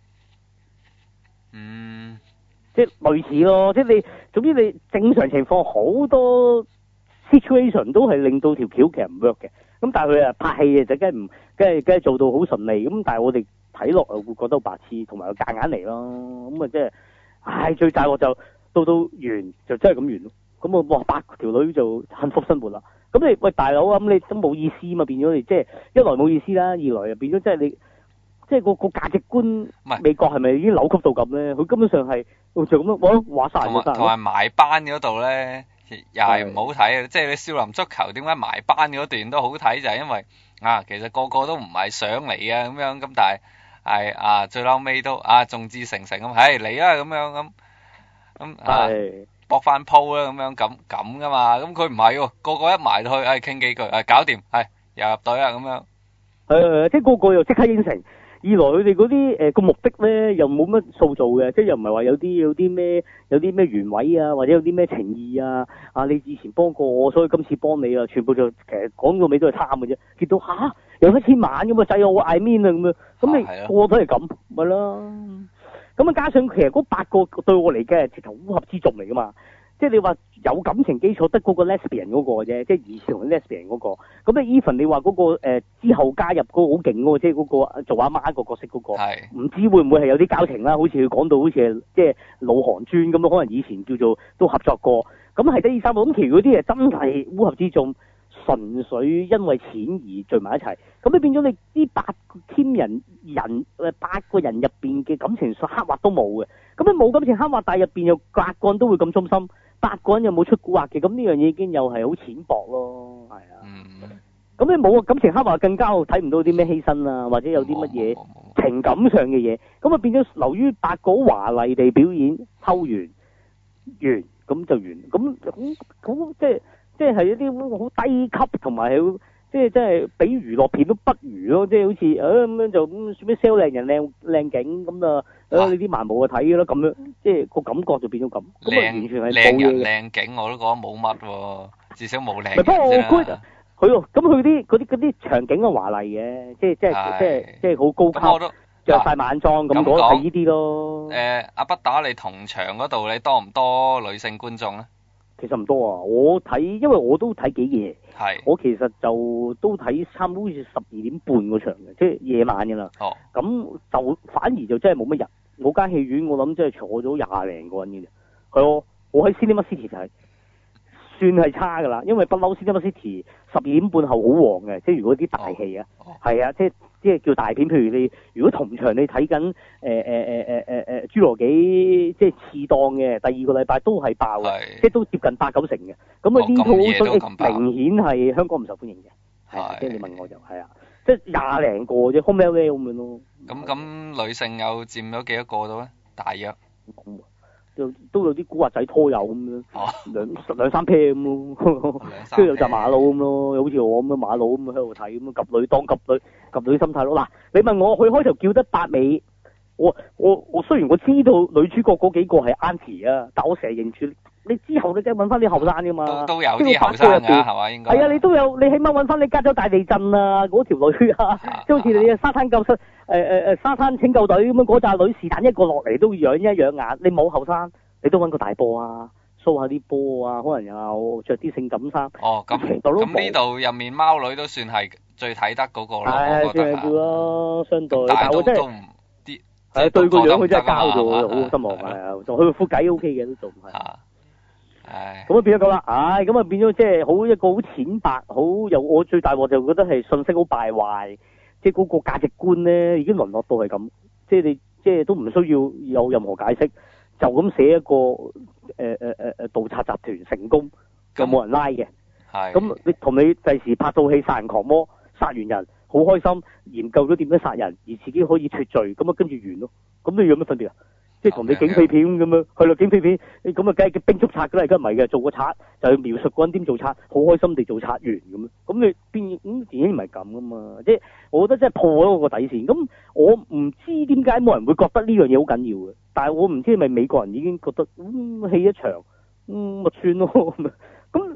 嗯。 即係類似咯，即係你總之你正常情況好多 situation 都係令到條橋其實唔 work 嘅。咁但係佢啊拍戲就梗係唔梗係梗係做到好順利。咁但係我哋睇落啊會覺得好白痴，同埋又夾硬嚟咯。咁啊即係，唉最大鑊就到到完就真係咁完咯。咁啊哇八條女就幸福生活啦。咁你喂大佬啊，咁你都冇意思嘛，變咗你即係一來冇意思啦，二來又變咗即係你即係個個價值觀，美國係咪已經扭曲到咁咧？佢根本上係就咁樣，我話晒就晒。 同埋埋班嗰度咧，又係唔好睇嘅。即係你少林足球點解埋班嗰段都好睇，就係因為啊，其實個個都唔係想嚟嘅咁樣，咁但係係啊最嬲尾都啊眾志成城咁，係嚟啦咁樣咁咁啊搏翻鋪啦咁樣咁咁噶嘛。咁佢唔係喎，個個一埋去，誒傾幾句，誒搞掂，係又入隊啦咁樣。 誒，即係個個又即刻應承。二來佢哋嗰啲誒個目的咧又冇乜塑造嘅，即係又唔係話有啲有啲咩有啲咩原委啊，或者有啲咩情意啊啊！你以前幫過我，所以今次幫你啊，全部就其實講到尾都係貪嘅啫。見到吓有一千萬咁啊，使我 I mean 啊咁樣，咁你個個都係咁咪咯。咁啊加上其實嗰八個對我嚟嘅係直頭烏合之眾嚟噶嘛。即係你話有感情基礎得嗰個 lesbian 嗰個啫，即係以前同 lesbian 嗰個。咁你 even 你話嗰個誒之後加入嗰個好勁嗰個，即係嗰個做阿媽個角色嗰個，唔知會唔會係有啲交情啦？好似佢講到好似係即係老韓專咁咯，可能以前叫做都合作過。咁係得二三個，咁其餘嗰啲係真係烏合之眾，純粹因為錢而聚埋一齊。咁你變咗你呢八個 team 人人誒八個人入邊嘅感情刻畫都冇嘅。咁你冇感情刻畫，但係入邊又八個人都會咁忠心。八個人有冇出蠱惑嘅？咁呢樣嘢已經又係好淺薄咯，係啊。咁、嗯、你冇感情刻畫，更加睇唔到啲咩犧牲啊，或者有啲乜嘢情感上嘅嘢。咁啊變咗流於八個華麗地表演，抽完完咁就完。咁咁咁即係即係係一啲好低級，同埋係即係即係比娛樂片都不如咯。即係好似誒咁樣就咁算咩 sell 靚人靚靚景咁啊。誒，你啲盲毛啊睇嘅咯，咁樣即係個感覺就變咗咁，咁啊完全係靚人靚景我都覺得冇乜喎，至少冇靚。 不過我覺得佢喎，咁佢啲嗰啲嗰啲場景啊華麗嘅，即係即係即係即係好高級，着晒晚裝咁嗰係呢啲咯。 誒，阿不打你同場嗰度你多唔多女性觀眾咧？ 其實唔多啊，我睇因為我都睇幾夜， 係我其實就都睇差唔多好似十二點半嗰場嘅，即係夜晚嘅啦。 哦， 咁就反而就真係冇乜人。我間戲院我諗真係坐咗廿零個人嘅啫，係我我喺 Cinema City 就係算係差噶啦，因為不嬲 Cinema City 十二點半後好旺嘅，即係如果啲大戲啊，係、哦、啊，即係即係叫大片，譬如你如果同場你睇緊誒誒誒誒誒誒侏羅紀即係次檔嘅，第二個禮拜都係爆嘅，即係都接近八九成嘅，咁啊呢套明顯係香港唔受歡迎嘅，係、啊、即係你問我就係啊，即係廿零個啫 ，home away 咁樣咯。 咁咁女性有佔咗幾多個到咧？大約都都有啲古惑仔拖友咁樣，兩兩三 pair 咁咯，跟住有紮馬佬咁咯，好似我咁嘅馬佬咁喺度睇咁，及女當及女及女心態咯。嗱，你問我佢開頭叫得八尾，我我我雖然我知道女主角嗰幾個係 Auntie 啊，但我成日認住。你之後你梗係揾翻啲後生噶嘛？ 都都有啲後生㗎，係嘛？應該係啊！ 你都有，你起碼揾翻你加州大地震啊嗰條女啊，即係好似你嘅沙灘救生誒誒誒沙灘拯救隊咁樣嗰扎女，是但一個落嚟都養一養眼。你冇後生，你都揾個大波啊，show 下啲波啊，可能又着啲性感衫。 哦，咁咁呢度入面貓女都算係最睇得嗰個咯，我覺得係咯，相對。 但係都都唔啲係對個樣佢真係交咗，好失望係啊！仲佢副計 O K 嘅都做唔係。 唉， 咁啊變咗咁啦，唉，咁啊變咗即係好一個好淺白，好有我最大鑊就覺得係信息好敗壞，即係嗰個價值觀咧已經淪落到係咁，即係你即係都唔需要有任何解釋，就咁寫一個誒誒誒誒盜賊集團成功，就冇人拉嘅，係，咁你同你第時拍到戲殺人狂魔，殺完人好開心，研究咗點樣殺人，而自己可以脫罪，咁啊跟住完咯，咁你有咩分別啊？即係同你警匪片咁樣，去到警匪片，你咁啊梗係叫兵捉賊噶啦，而家唔係嘅，做個賊就要描述嗰人點做賊，好開心地做賊員咁樣，咁你邊咁電影唔係咁噶嘛？即係我覺得真係破咗個底線。咁我唔知點解冇人會覺得呢樣嘢好緊要嘅，但係我唔知係咪美國人已經覺得嗯戲一場，嗯咪算咯咁，即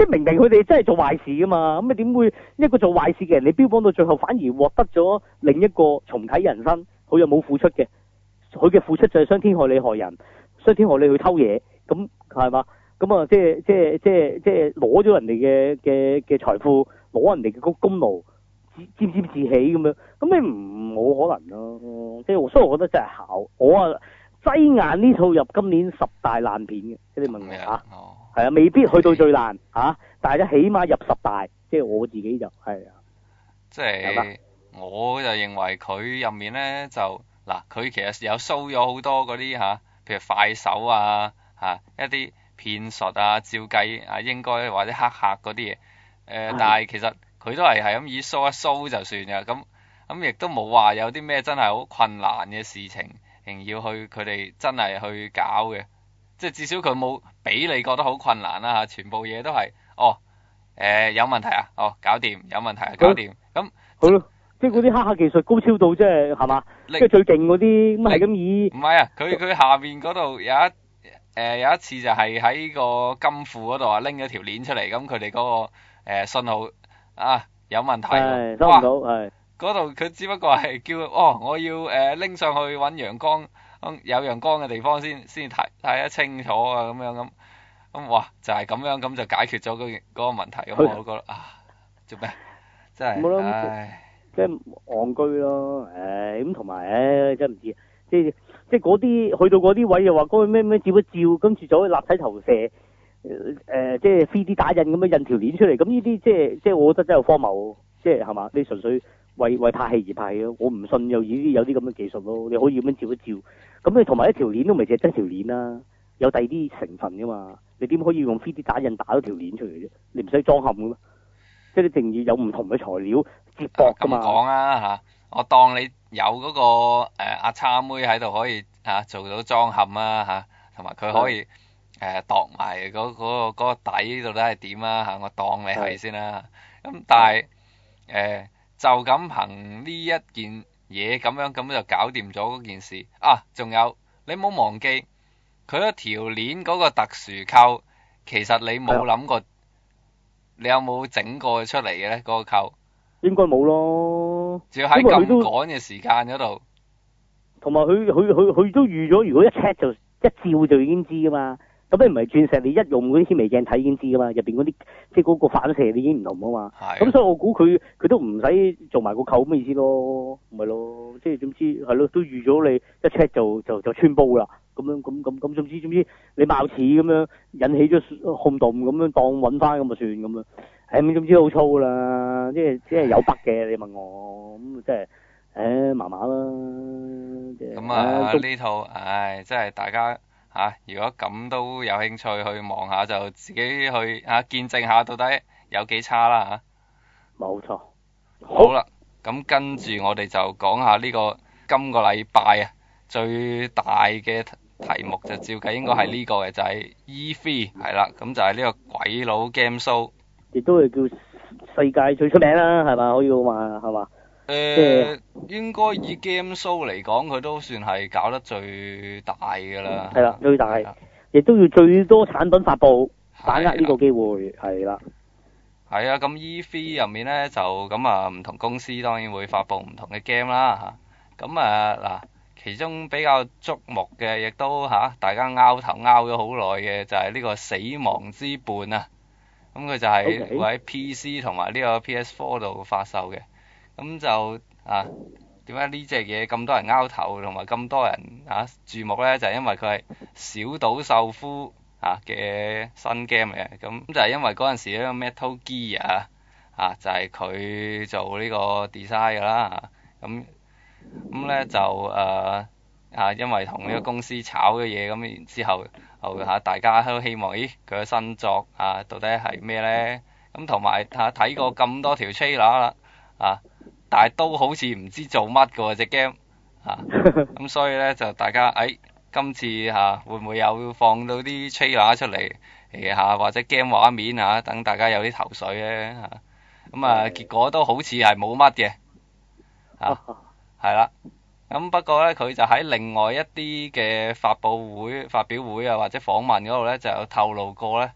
即係明明佢哋真係做壞事噶嘛，咁你點會一個做壞事嘅人，你標榜到最後反而獲得咗另一個重啟人生，佢又冇付出嘅，佢嘅付出就係傷天害理害人，傷天害理去偷嘢，咁係嘛？咁啊，即係即係即係即係攞咗人哋嘅嘅嘅財富，攞人哋嘅功功勞，沾沾自喜咁樣，咁你唔冇可能咯，即係所以我覺得真係考我啊。擠硬呢套入今年十大爛片嘅，即係你問我嚇，係啊，未必去到最爛嚇，但係咧起碼入十大，即係我自己就係啊。 即係我就認為佢入面咧就嗱，佢其實有 show 咗好多嗰啲嚇，譬如快手啊嚇，一啲騙術啊，照計啊應該或者黑客嗰啲嘢，誒、呃，但係其實佢都係係咁以 show 一 show 就算嘅，咁咁亦都冇話有啲咩真係好困難嘅事情。仍要去佢哋真係去搞嘅，即係至少佢冇俾你覺得好困難啦嚇，全部嘢都係哦誒、呃、有問題啊，哦搞掂，有問題啊搞掂，咁好咯，即係嗰啲黑客技術高超到即係係嘛，即係最勁嗰啲咁係咁以。唔係啊，佢佢下面嗰度有一誒、呃、有一次就係喺個金庫嗰度啊拎咗條鏈出嚟，咁佢哋嗰個誒、呃、信號啊有問題喎， 收唔到係。 嗰度佢只不過係叫哦，我要誒拎、呃、上去揾陽光，有陽光嘅地方先先睇睇得清楚啊咁樣咁，咁哇就係、是、咁樣咁就解決咗嗰嗰個問題，咁我都覺得啊做咩真係唉， 即係戇居咯，誒咁同埋誒真係唔知，即係即係嗰啲去到嗰啲位又話嗰個咩咩照一照，跟住就可以立體投射，誒、呃、即係 三 D 打印咁樣印條鏈出嚟，咁呢啲即係即係我覺得真係荒謬，即係係嘛？你純粹。為為拍戲而拍戲咯，我唔信有依啲有啲咁嘅技術咯，你可以咁樣照一照，咁你同埋一條鏈都未淨係得條鏈啦，有第二啲成分噶嘛，你點可以用 三 D 打印打咗條鏈出嚟啫？你唔使裝嵌噶嘛，即係你定要有唔同嘅材料接駁噶嘛。咁講啊吓，我當你有嗰、那個誒阿叉妹喺度可以吓、啊、做到裝嵌啊吓，同埋佢可以誒度埋嗰嗰個嗰、那個底到底係點啊吓，我當你係先啦，咁但係誒。呃就咁憑呢一件嘢咁樣咁就搞掂咗嗰件事啊！仲有你冇忘記佢嗰條鏈嗰個特殊扣，其實你冇諗過，你有冇整過出嚟嘅咧？嗰個扣應該冇咯， 仲要喺咁趕嘅時間嗰度， 同埋佢佢佢佢都預咗，如果一 check 就一照就已經知噶嘛。咁你唔係鑽石，你一用嗰啲顯微鏡睇已經知噶嘛，入邊嗰啲即係嗰個反射你已經唔同啊嘛。咁所以我估佢佢都唔使做埋個扣咁嘅意思咯，唔係咯，即係總之係咯，都預咗你一 check 就就就穿煲啦。咁樣咁咁咁，總之總之你貌似咁樣引起咗轟動咁樣當揾翻咁就算咁樣。誒咁總之好粗啦，即係即係有筆嘅。你問我咁即係誒麻麻啦。 咁啊呢套唉，即係大家。嚇、啊！如果咁都有興趣去望下，就自己去嚇、啊、見證下到底有幾差啦嚇。 冇、啊、錯。 好啦，咁跟住我哋就講下呢、這個今個禮拜啊最大嘅題目就照計應該係呢個嘅，就係 E 三係啦，咁就係呢個鬼佬 game show。亦都係叫世界最出名啦，係嘛？可以話係嘛？誒、 呃，應該以 game show 嚟講，佢都算係搞得最大㗎啦。 係啦，最大，亦都要最多產品發佈，把握呢個機會，係啦。 係啊，咁 E 三入面咧就咁啊，唔同公司當然會發佈唔同嘅 game 啦嚇。咁啊嗱，其中比較矚目嘅，亦都嚇、啊、大家拗頭拗咗好耐嘅，就係、是、呢個死亡之伴啊。咁佢就係會喺 P C 同埋呢個 P S 四度發售嘅。咁就啊，點解呢隻嘢咁多人拗頭，同埋咁多人啊注目咧？就係、是、因為佢係小島秀夫啊嘅新 game 嚟嘅。咁就係因為嗰陣時咧 Metal Gear 啊，啊就係、是、佢做呢個 design 㗎啦。咁咁咧就誒啊，啊，因為同呢個公司炒嘅嘢，咁然之後後嚇大家都希望，咦佢嘅新作啊到底係咩咧？咁同埋嚇睇過咁多條 trailer 啦，啊！但係都好似唔知做乜嘅喎隻 game，嚇咁所以咧就大家誒、哎、今次嚇、啊、會唔會有放到啲 trailer 出嚟誒嚇或者 game 畫面嚇等、啊、大家有啲頭緒咧嚇，咁啊結果都好似係冇乜嘅嚇，係啦，咁不過咧佢就喺另外一啲嘅發佈會、發表會啊或者訪問嗰度咧就有透露過咧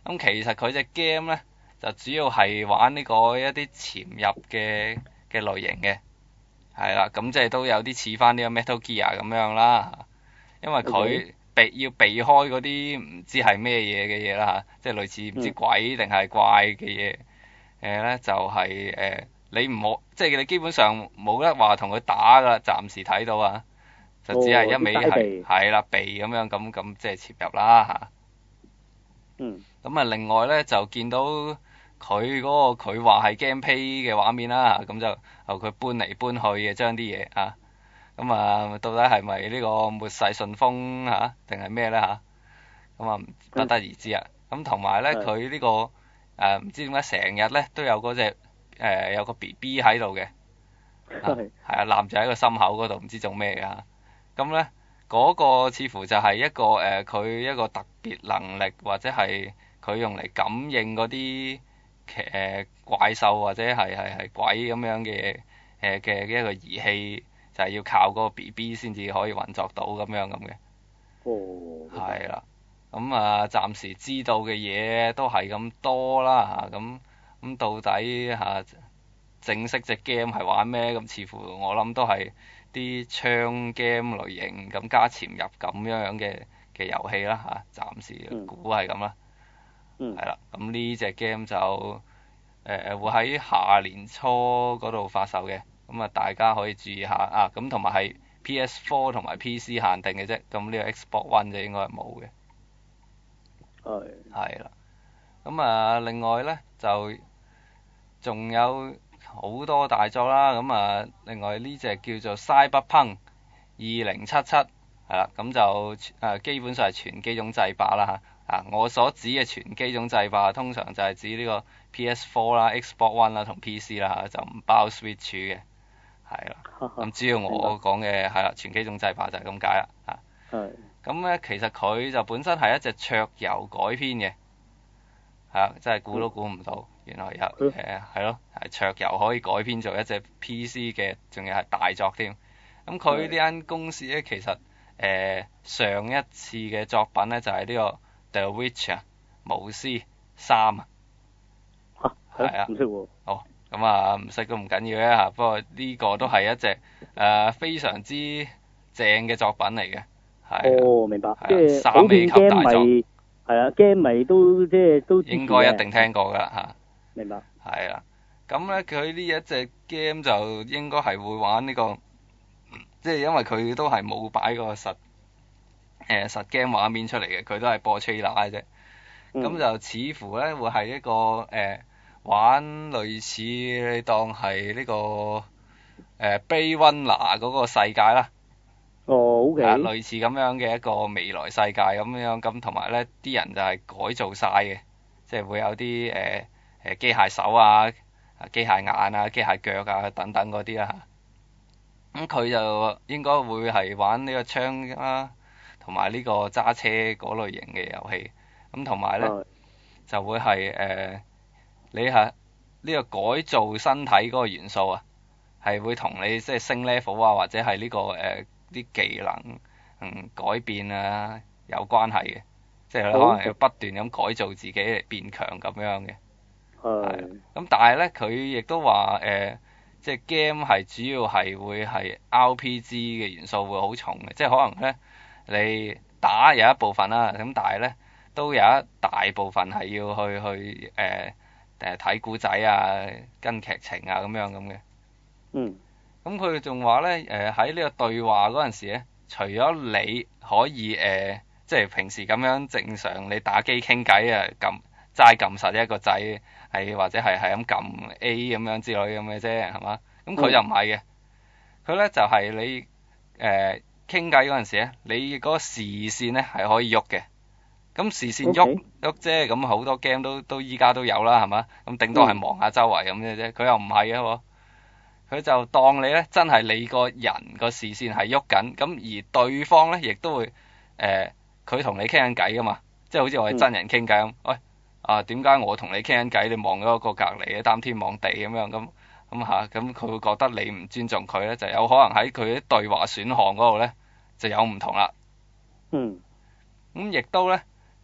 咁其實佢隻 game 咧就主要係玩呢個一啲潛入嘅嘅類型嘅，係啦，咁即係都有啲似翻呢個 Metal Gear 咁樣啦，因為佢避要避開嗰啲唔知係咩嘢嘅嘢啦嚇，即係類似唔知鬼定係怪嘅嘢，誒咧就係誒你唔好，即係你基本上冇得話同佢打噶啦，暫時睇到啊，就只係一味係係啦避咁樣咁咁即係潛入啦嚇。 嗯。咁啊，另外咧就見到佢嗰個佢話係 gameplay 嘅畫面啦，咁就由佢搬嚟搬去嘅將啲嘢啊，咁啊到底係咪呢個末世順風嚇定係咩咧嚇？咁啊不得而知啊。咁同埋咧佢呢個誒唔知點解成日咧都有嗰隻誒有個 B B 喺度嘅，係啊攬住喺個心口嗰度唔知做咩嘅嚇。咁咧嗰個似乎就係一個誒佢一個特別能力或者係佢用嚟感應嗰啲誒怪獸或者係係係鬼咁樣嘅誒嘅一個儀器，就係要靠嗰個 B B 先至可以運作到咁樣咁嘅。 哦。 係啦。咁啊，暫時知道嘅嘢都係咁多啦嚇，咁咁到底嚇正式隻 game 係玩咩？咁似乎我諗都係啲槍 game 類型咁加潛入咁樣樣嘅嘅遊戲啦嚇，暫時估係咁啦。 嗯。 係啦，咁呢隻 game 就誒、呃、會喺下年初嗰度發售嘅，咁啊大家可以注意下啊，咁同埋係 P S 四 同埋 P C 限定嘅啫，咁呢個 Xbox One 就應該係冇嘅。 係。 係啦，咁啊另外咧就仲有好多大作啦，咁啊另外呢隻叫做 Cyberpunk 二零七七，係啦，咁就誒基本上係全機種制霸啦嚇。啊！我所指嘅全機種制霸，通常就係指呢個 P S 四 啦、Xbox One 啦同 P C 啦嚇，就唔包 Switch 嘅，係啦。咁主要我講嘅係啦，全機種制霸就係咁解啦嚇。 係。 咁咧，其實佢就本身係一隻桌遊改編嘅，係啊，真係估都估唔到，原來有誒係咯，係桌遊可以改編做一隻 P C 嘅，仲要係大作添。咁佢呢間公司咧，其實誒、呃、上一次嘅作品咧就係、是、呢、這個。The Witcher 巫師三啊，係啊， 唔識喎。 哦，咁啊唔識都唔緊要嘅嚇，不過呢個都係一隻誒、呃、非常之正嘅作品嚟嘅，係。 哦，明白。即係三 A 級大作。係啊 game 迷都即係都。應該一定聽過㗎嚇。明白。 係啊，咁咧佢呢一隻 game 就應該係會玩呢、這個，即係因為佢都係冇擺個實。誒、呃、實 game 畫面出嚟嘅，佢都係播 trailer 嘅啫。咁、嗯、就似乎咧會係一個誒、呃、玩類似你當係呢、這個誒 Blade Runner 嗰個世界啦。 哦，OK。 係類似咁樣嘅一個未來世界咁樣，咁同埋咧啲人就係改造晒嘅，即係會有啲誒誒機械手啊、機械眼啊、機械腳啊等等嗰啲啦。咁佢就應該會係玩呢個槍啦。同埋呢個揸車嗰類型嘅遊戲，咁同埋咧就會係誒、呃、你係呢個改造身體嗰個元素啊，係會同你即係升 level 啊，或者係呢、這個誒啲、呃、技能嗯改變啊有關係嘅，即係你可能要不斷咁改造自己嚟變強咁樣嘅。係。咁但係咧，佢亦都話誒，即係 game 係主要係會係 R P G 嘅元素會好重嘅，即係可能咧。你打有一部分啦，咁但係咧都有一大部分係要去去誒誒睇古仔啊、跟劇情啊咁樣咁嘅。 嗯。咁佢仲話咧誒喺呢、呃、個對話嗰陣時咧，除咗你可以誒、呃，即係平時咁樣正常你打機傾偈啊，撳齋撳實一個掣，係或者係係咁撳 A 咁樣之類咁嘅啫，係嘛？咁佢就唔係嘅，佢咧就係、是、你誒。呃傾偈嗰陣時咧，你嗰個視線咧係可以喐嘅。咁視線喐喐啫，咁好多 game 都都依家都有啦，係嘛？咁頂多係望下周圍咁嘅啫。佢又唔係嘅喎，佢就當你咧真係你個人個視線係喐緊，咁而對方咧亦都會誒，佢、呃、同你傾緊偈噶嘛，即係好似我哋真人傾偈咁。喂、哎，啊點解我同你傾緊偈，你望咗個隔離嘅擔天望地咁樣咁？咁嚇，咁佢會覺得你唔尊重佢咧，就有可能喺佢啲對話選項嗰度咧就有唔同啦。 嗯。 咁亦都咧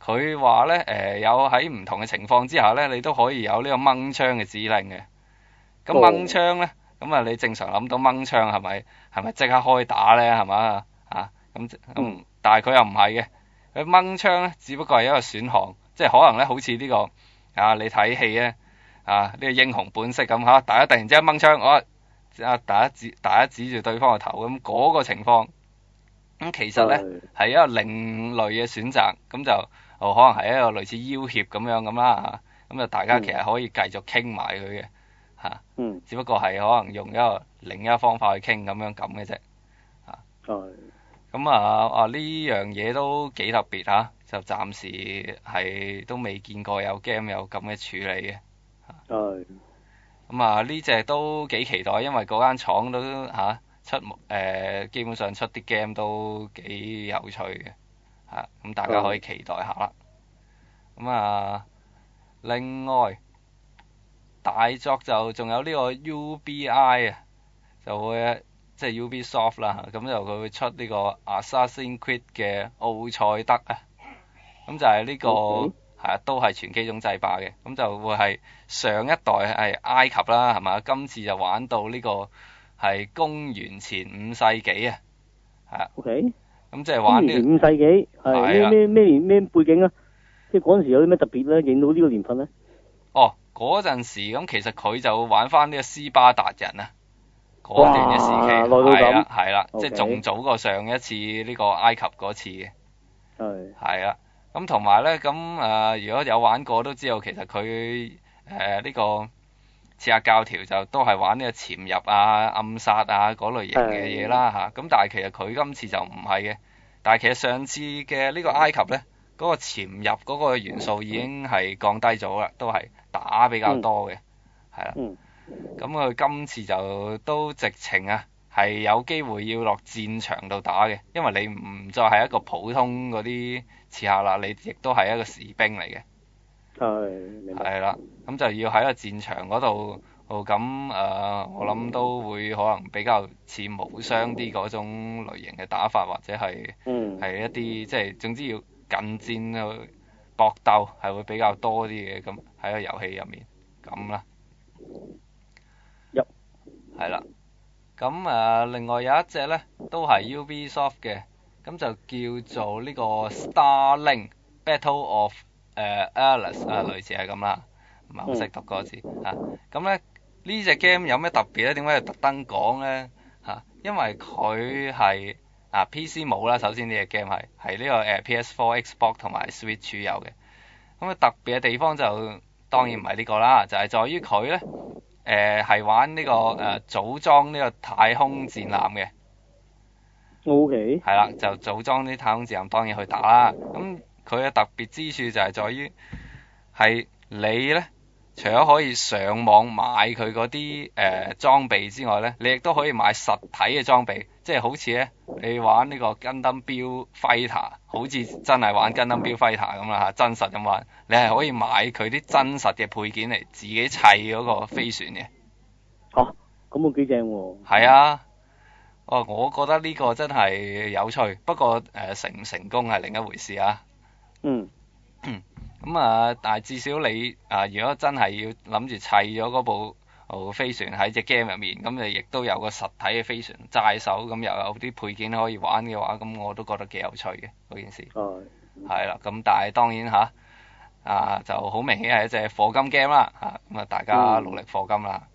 佢話咧誒有喺唔同嘅情況之下咧，你都可以有呢個掹槍嘅指令嘅。咁掹槍咧，咁啊你正常諗到掹槍係咪係咪即刻開打咧係嘛啊？咁咁、嗯、但係佢又唔係嘅，佢掹槍咧只不過係一個選項，即係可能咧好似呢、呢個啊你睇戲咧啊呢、呢個英雄本色咁嚇，大家突然之間掹槍，我啊大家指大家指住對方個頭咁嗰、嗰個情況，咁其實咧係一個另類嘅選擇，咁就哦可能係一個類似要挾咁樣咁啦嚇，咁就大家其實可以繼續傾埋佢嘅。嚇，嗯，只不過係可能用一個另一個方法去傾咁樣咁嘅啫，嚇，係，咁啊啊呢樣嘢都幾特別嚇，就暫時係都未見過有 game 有咁嘅處理嘅，係，咁啊呢隻都幾期待，因為嗰間廠都嚇出誒基本上出啲 game 都幾有趣嘅，嚇，咁大家可以期待下啦，咁啊另外。大作就仲有呢個 U B I 啊，就會即係 Ubisoft 啦，咁就佢會出呢個 Assassin's Creed 嘅奧賽德啊，咁就係呢、呢個係啊、okay. 都係全機種制霸嘅，咁就會係上一代係埃及啦，係嘛？今次就玩到呢個係公元前五世紀啊，係啊。OK。咁即係玩呢、呢個。五世紀係咩咩咩年咩背景啊？即係嗰陣時有啲咩特別咧？影到呢個年份咧？哦。嗰陣時咁，其實佢就玩翻呢個斯巴達人啊，嗰段嘅時期係啦，係啦，即係仲早過上一次呢個埃及嗰次嘅，係係啦。咁同埋咧，咁誒、呃、如果有玩過都知道，其實佢誒呢個刺客教條就都係玩呢個潛入啊、暗殺啊嗰類型嘅嘢啦嚇。咁但係其實佢今次就唔係嘅，但係其實上次嘅呢個埃及咧。嗰、那個潛入嗰個元素已經係降低咗啦，都係打比較多嘅，係、嗯、啦。咁佢、嗯、今次就都直情啊，係有機會要落戰場度打嘅，因為你唔再係一個普通嗰啲刺客啦，你亦都係一個士兵嚟嘅。係，明白。係啦，咁就要喺個戰場嗰度，哦咁誒，我諗都會可能比較似無雙啲嗰種類型嘅打法，或者係係、嗯、一啲即係總之要。近戰去搏鬥係會比較多啲嘅，咁喺個遊戲入面咁啦。入係啦，咁誒另外有一隻咧都係 Ubisoft 嘅，咁就叫做呢個 Starlink Battle of 誒 Atlas 啊，類似係咁啦，唔係好識讀嗰個字嚇。咁咧呢隻 game 有咩特別咧？點解要特登講咧嚇？因為佢係。啊 P C 冇啦，首先呢隻 game 係係呢個誒 P S 四、Xbox 同埋 Switch 有嘅。咁啊特別嘅地方就當然唔係呢個啦，就係、是、在於佢咧誒係玩呢、這個誒、呃、組裝呢個太空戰艦嘅。O K。係啦，就組裝啲太空戰艦當然去打啦。咁佢嘅特別之處就係在於係你咧。除咗可以上網買佢嗰啲誒裝備之外咧，你亦都可以買實體嘅裝備，即係好似咧你玩呢個 Gundam Build Fighter，好似真係玩 Gundam Build Fighter 咁啦嚇，真實咁玩，你係可以買佢啲真實嘅配件嚟自己砌嗰個飛船嘅。嚇，咁我幾正喎！係啊，哦，我覺得呢個真係有趣，不過誒、呃、成唔成功係另一回事啊。嗯。咁啊，但係至少你啊，如果真係要諗住砌咗嗰部哦飛船喺隻 game 入面，咁你亦都有個實體嘅飛船揸手，咁又有啲配件可以玩嘅話，咁我都覺得幾有趣嘅嗰件事。係。係啦，咁但係當然吓，啊就好明顯係一隻課金 game 啦，吓咁啊大家努力課金啦。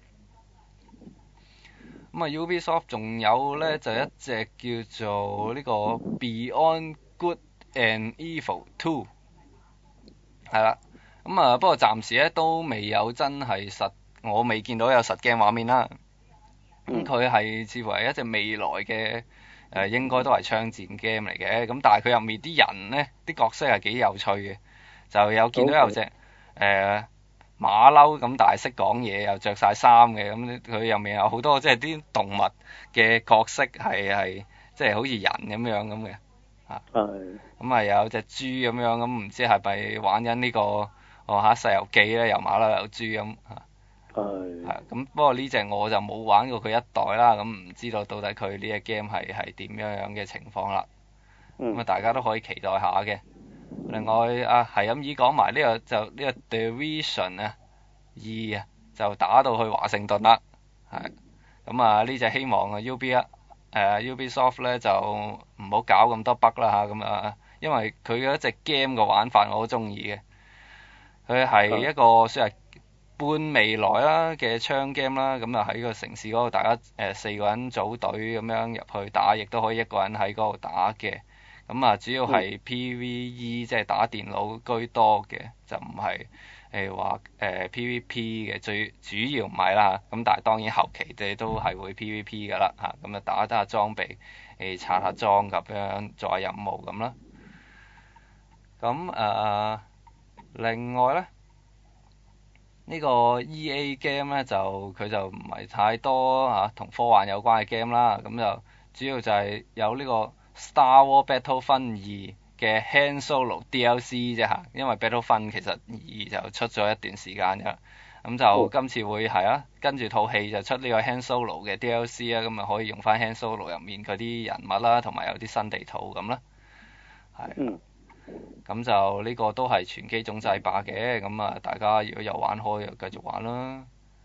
咁啊 Ubisoft 仲有咧就一隻叫做呢個 Beyond Good and Evil Two。係啦，咁啊，不過暫時咧都未有真係實，我未見到有實鏡畫面啦。咁佢係似乎係一隻未來嘅誒、呃，應該都係槍戰 game 嚟嘅。咁但係佢入面啲人咧，啲角色係幾有趣嘅，就有見到有隻誒、呃、馬騮咁，但係識講嘢，又着晒衫嘅。咁佢入面有好多即係啲動物嘅角色係係即係好似人咁樣咁嘅。啊，咁啊有隻豬咁樣，咁唔知係咪玩緊呢、這個哦嚇《西遊記》咧，又馬騮又豬咁嚇。係。係，咁不過呢隻我就冇玩過佢一代啦，咁唔知道到底佢呢隻 game 係係點樣樣嘅情況啦。咁啊、嗯，大家都可以期待下嘅。 另外啊，係咁依講埋呢個就呢個 Division 啊二啊，就打到去華盛頓啦，係咁啊呢隻希望啊 U B 啊誒 Ubisoft 咧就唔好搞咁多 bug 啦嚇，咁啊因為佢嘅一隻 game 嘅玩法我好中意嘅，佢係一個算係半未來啦嘅槍 game 啦，咁啊喺個城市嗰度大家誒、呃、四個人組隊咁樣入去打，亦都可以一個人喺嗰度打嘅。咁啊，主要係 P V E 即係打電腦居多嘅，就唔係誒話誒 P V P 嘅，最主要唔係啦。咁但係當然後期你都係會 P V P 噶啦嚇，咁啊打得下裝備，誒刷下裝咁樣做下任務咁啦。咁誒、呃，另外咧，呢、呢個 E A game 咧就佢就唔係太多嚇同、啊、科幻有關嘅 game 啦，咁就主要就係有呢個 Star Wars Battlefront 二嘅 Han Solo D L C 啫嚇，因為 Battlefront 其實二就出咗一段時間㗎，咁就今次會係啊，跟住套戲就出呢個 Han Solo 嘅 D L C 啊，咁啊可以用翻 Han Solo 入面嗰啲人物啦，同埋有啲新地圖咁啦，係。咁就呢個都係全機種制霸嘅，咁啊大家如果有玩開就繼續玩啦。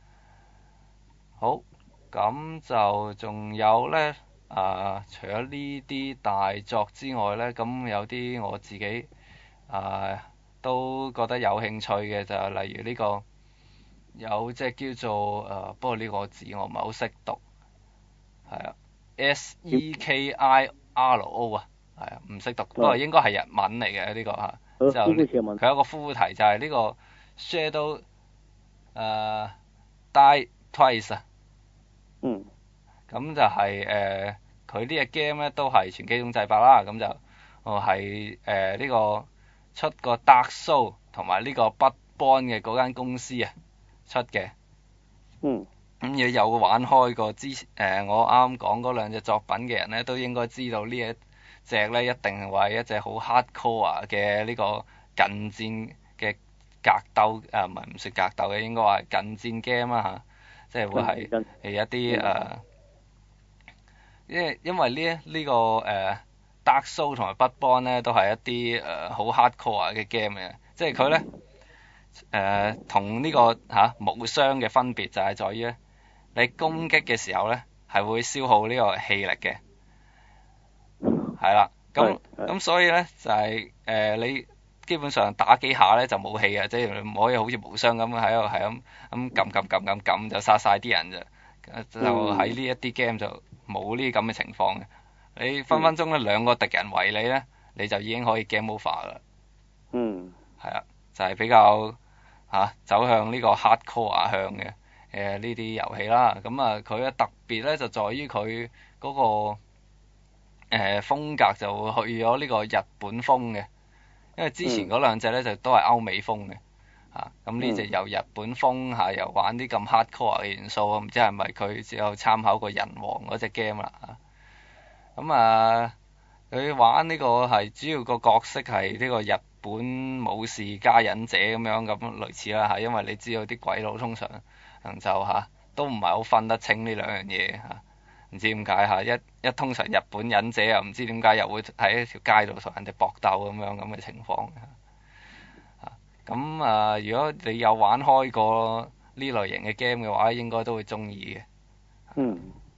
好，咁就仲有呢，啊除咗呢啲大作之外呢，咁有啲我自己啊都覺得有興趣嘅就係例如呢個有隻叫做啊，不過呢個字我唔係好識讀，係啊 S E K I R O 啊。係啊，唔識讀，不過應該係日文嚟嘅呢個嚇，就佢有個副題就係呢個 Shadow 誒 Die Twice 啊。嗯。咁就係誒，佢呢隻 game 咧都係全機種制霸啦，咁就哦係誒呢個出個 Dark Souls 同埋呢個 Bloodborne 嘅嗰間公司啊出嘅。嗯。咁亦有玩開過之前誒我啱啱講嗰兩隻作品嘅人咧，都應該知道呢一隻咧一定係一隻好 hardcore 嘅呢個近戰嘅格鬥，誒唔係唔算格鬥嘅，應該話係近戰 game 啦嚇，即係會係係一啲誒，因為因為呢呢個誒 Dark Souls 同埋 Bloodborne 咧都係一啲誒好 hardcore 嘅 game 嘅，即係佢咧誒同呢個嚇無雙嘅分別就係在於咧，你攻擊嘅時候咧係會消耗呢個氣力嘅。係啦，咁咁所以咧就係、是、誒、呃、你基本上打幾下咧就冇氣啊，即係唔可以好似無雙咁喺度係咁咁撳撳撳撳撳就殺晒啲人咋，就喺呢一啲 game 就冇呢啲咁嘅情況嘅。你分分鐘咧兩個敵人圍你咧，你就已經可以 game over 噶啦。嗯。係啊，就係、是、比較嚇、啊、走向呢個 hardcore 向嘅誒呢啲遊戲啦。咁啊佢嘅特別咧就在於佢嗰個。誒、呃、風格就去咗呢個日本風嘅，因為之前嗰兩隻咧就都係歐美風嘅，嚇咁呢隻由日本風嚇、啊，又玩啲咁 hardcore 嘅元素，唔知係咪佢只有參考過人王嗰隻 game 啦嚇。咁啊，佢、啊、玩呢個係主要個角色係呢個日本武士加忍者咁樣咁類似啦嚇、啊，因為你知道啲鬼佬通常就嚇、啊、都唔係好分得清呢兩樣嘢嚇。啊唔知點解嚇，一一通常日本忍者又唔知點解又會喺條街度同人哋搏鬥咁樣咁嘅情況嚇。咁啊，如果你有玩開過呢類型嘅 game 嘅話，應該都會中意嘅。嗯。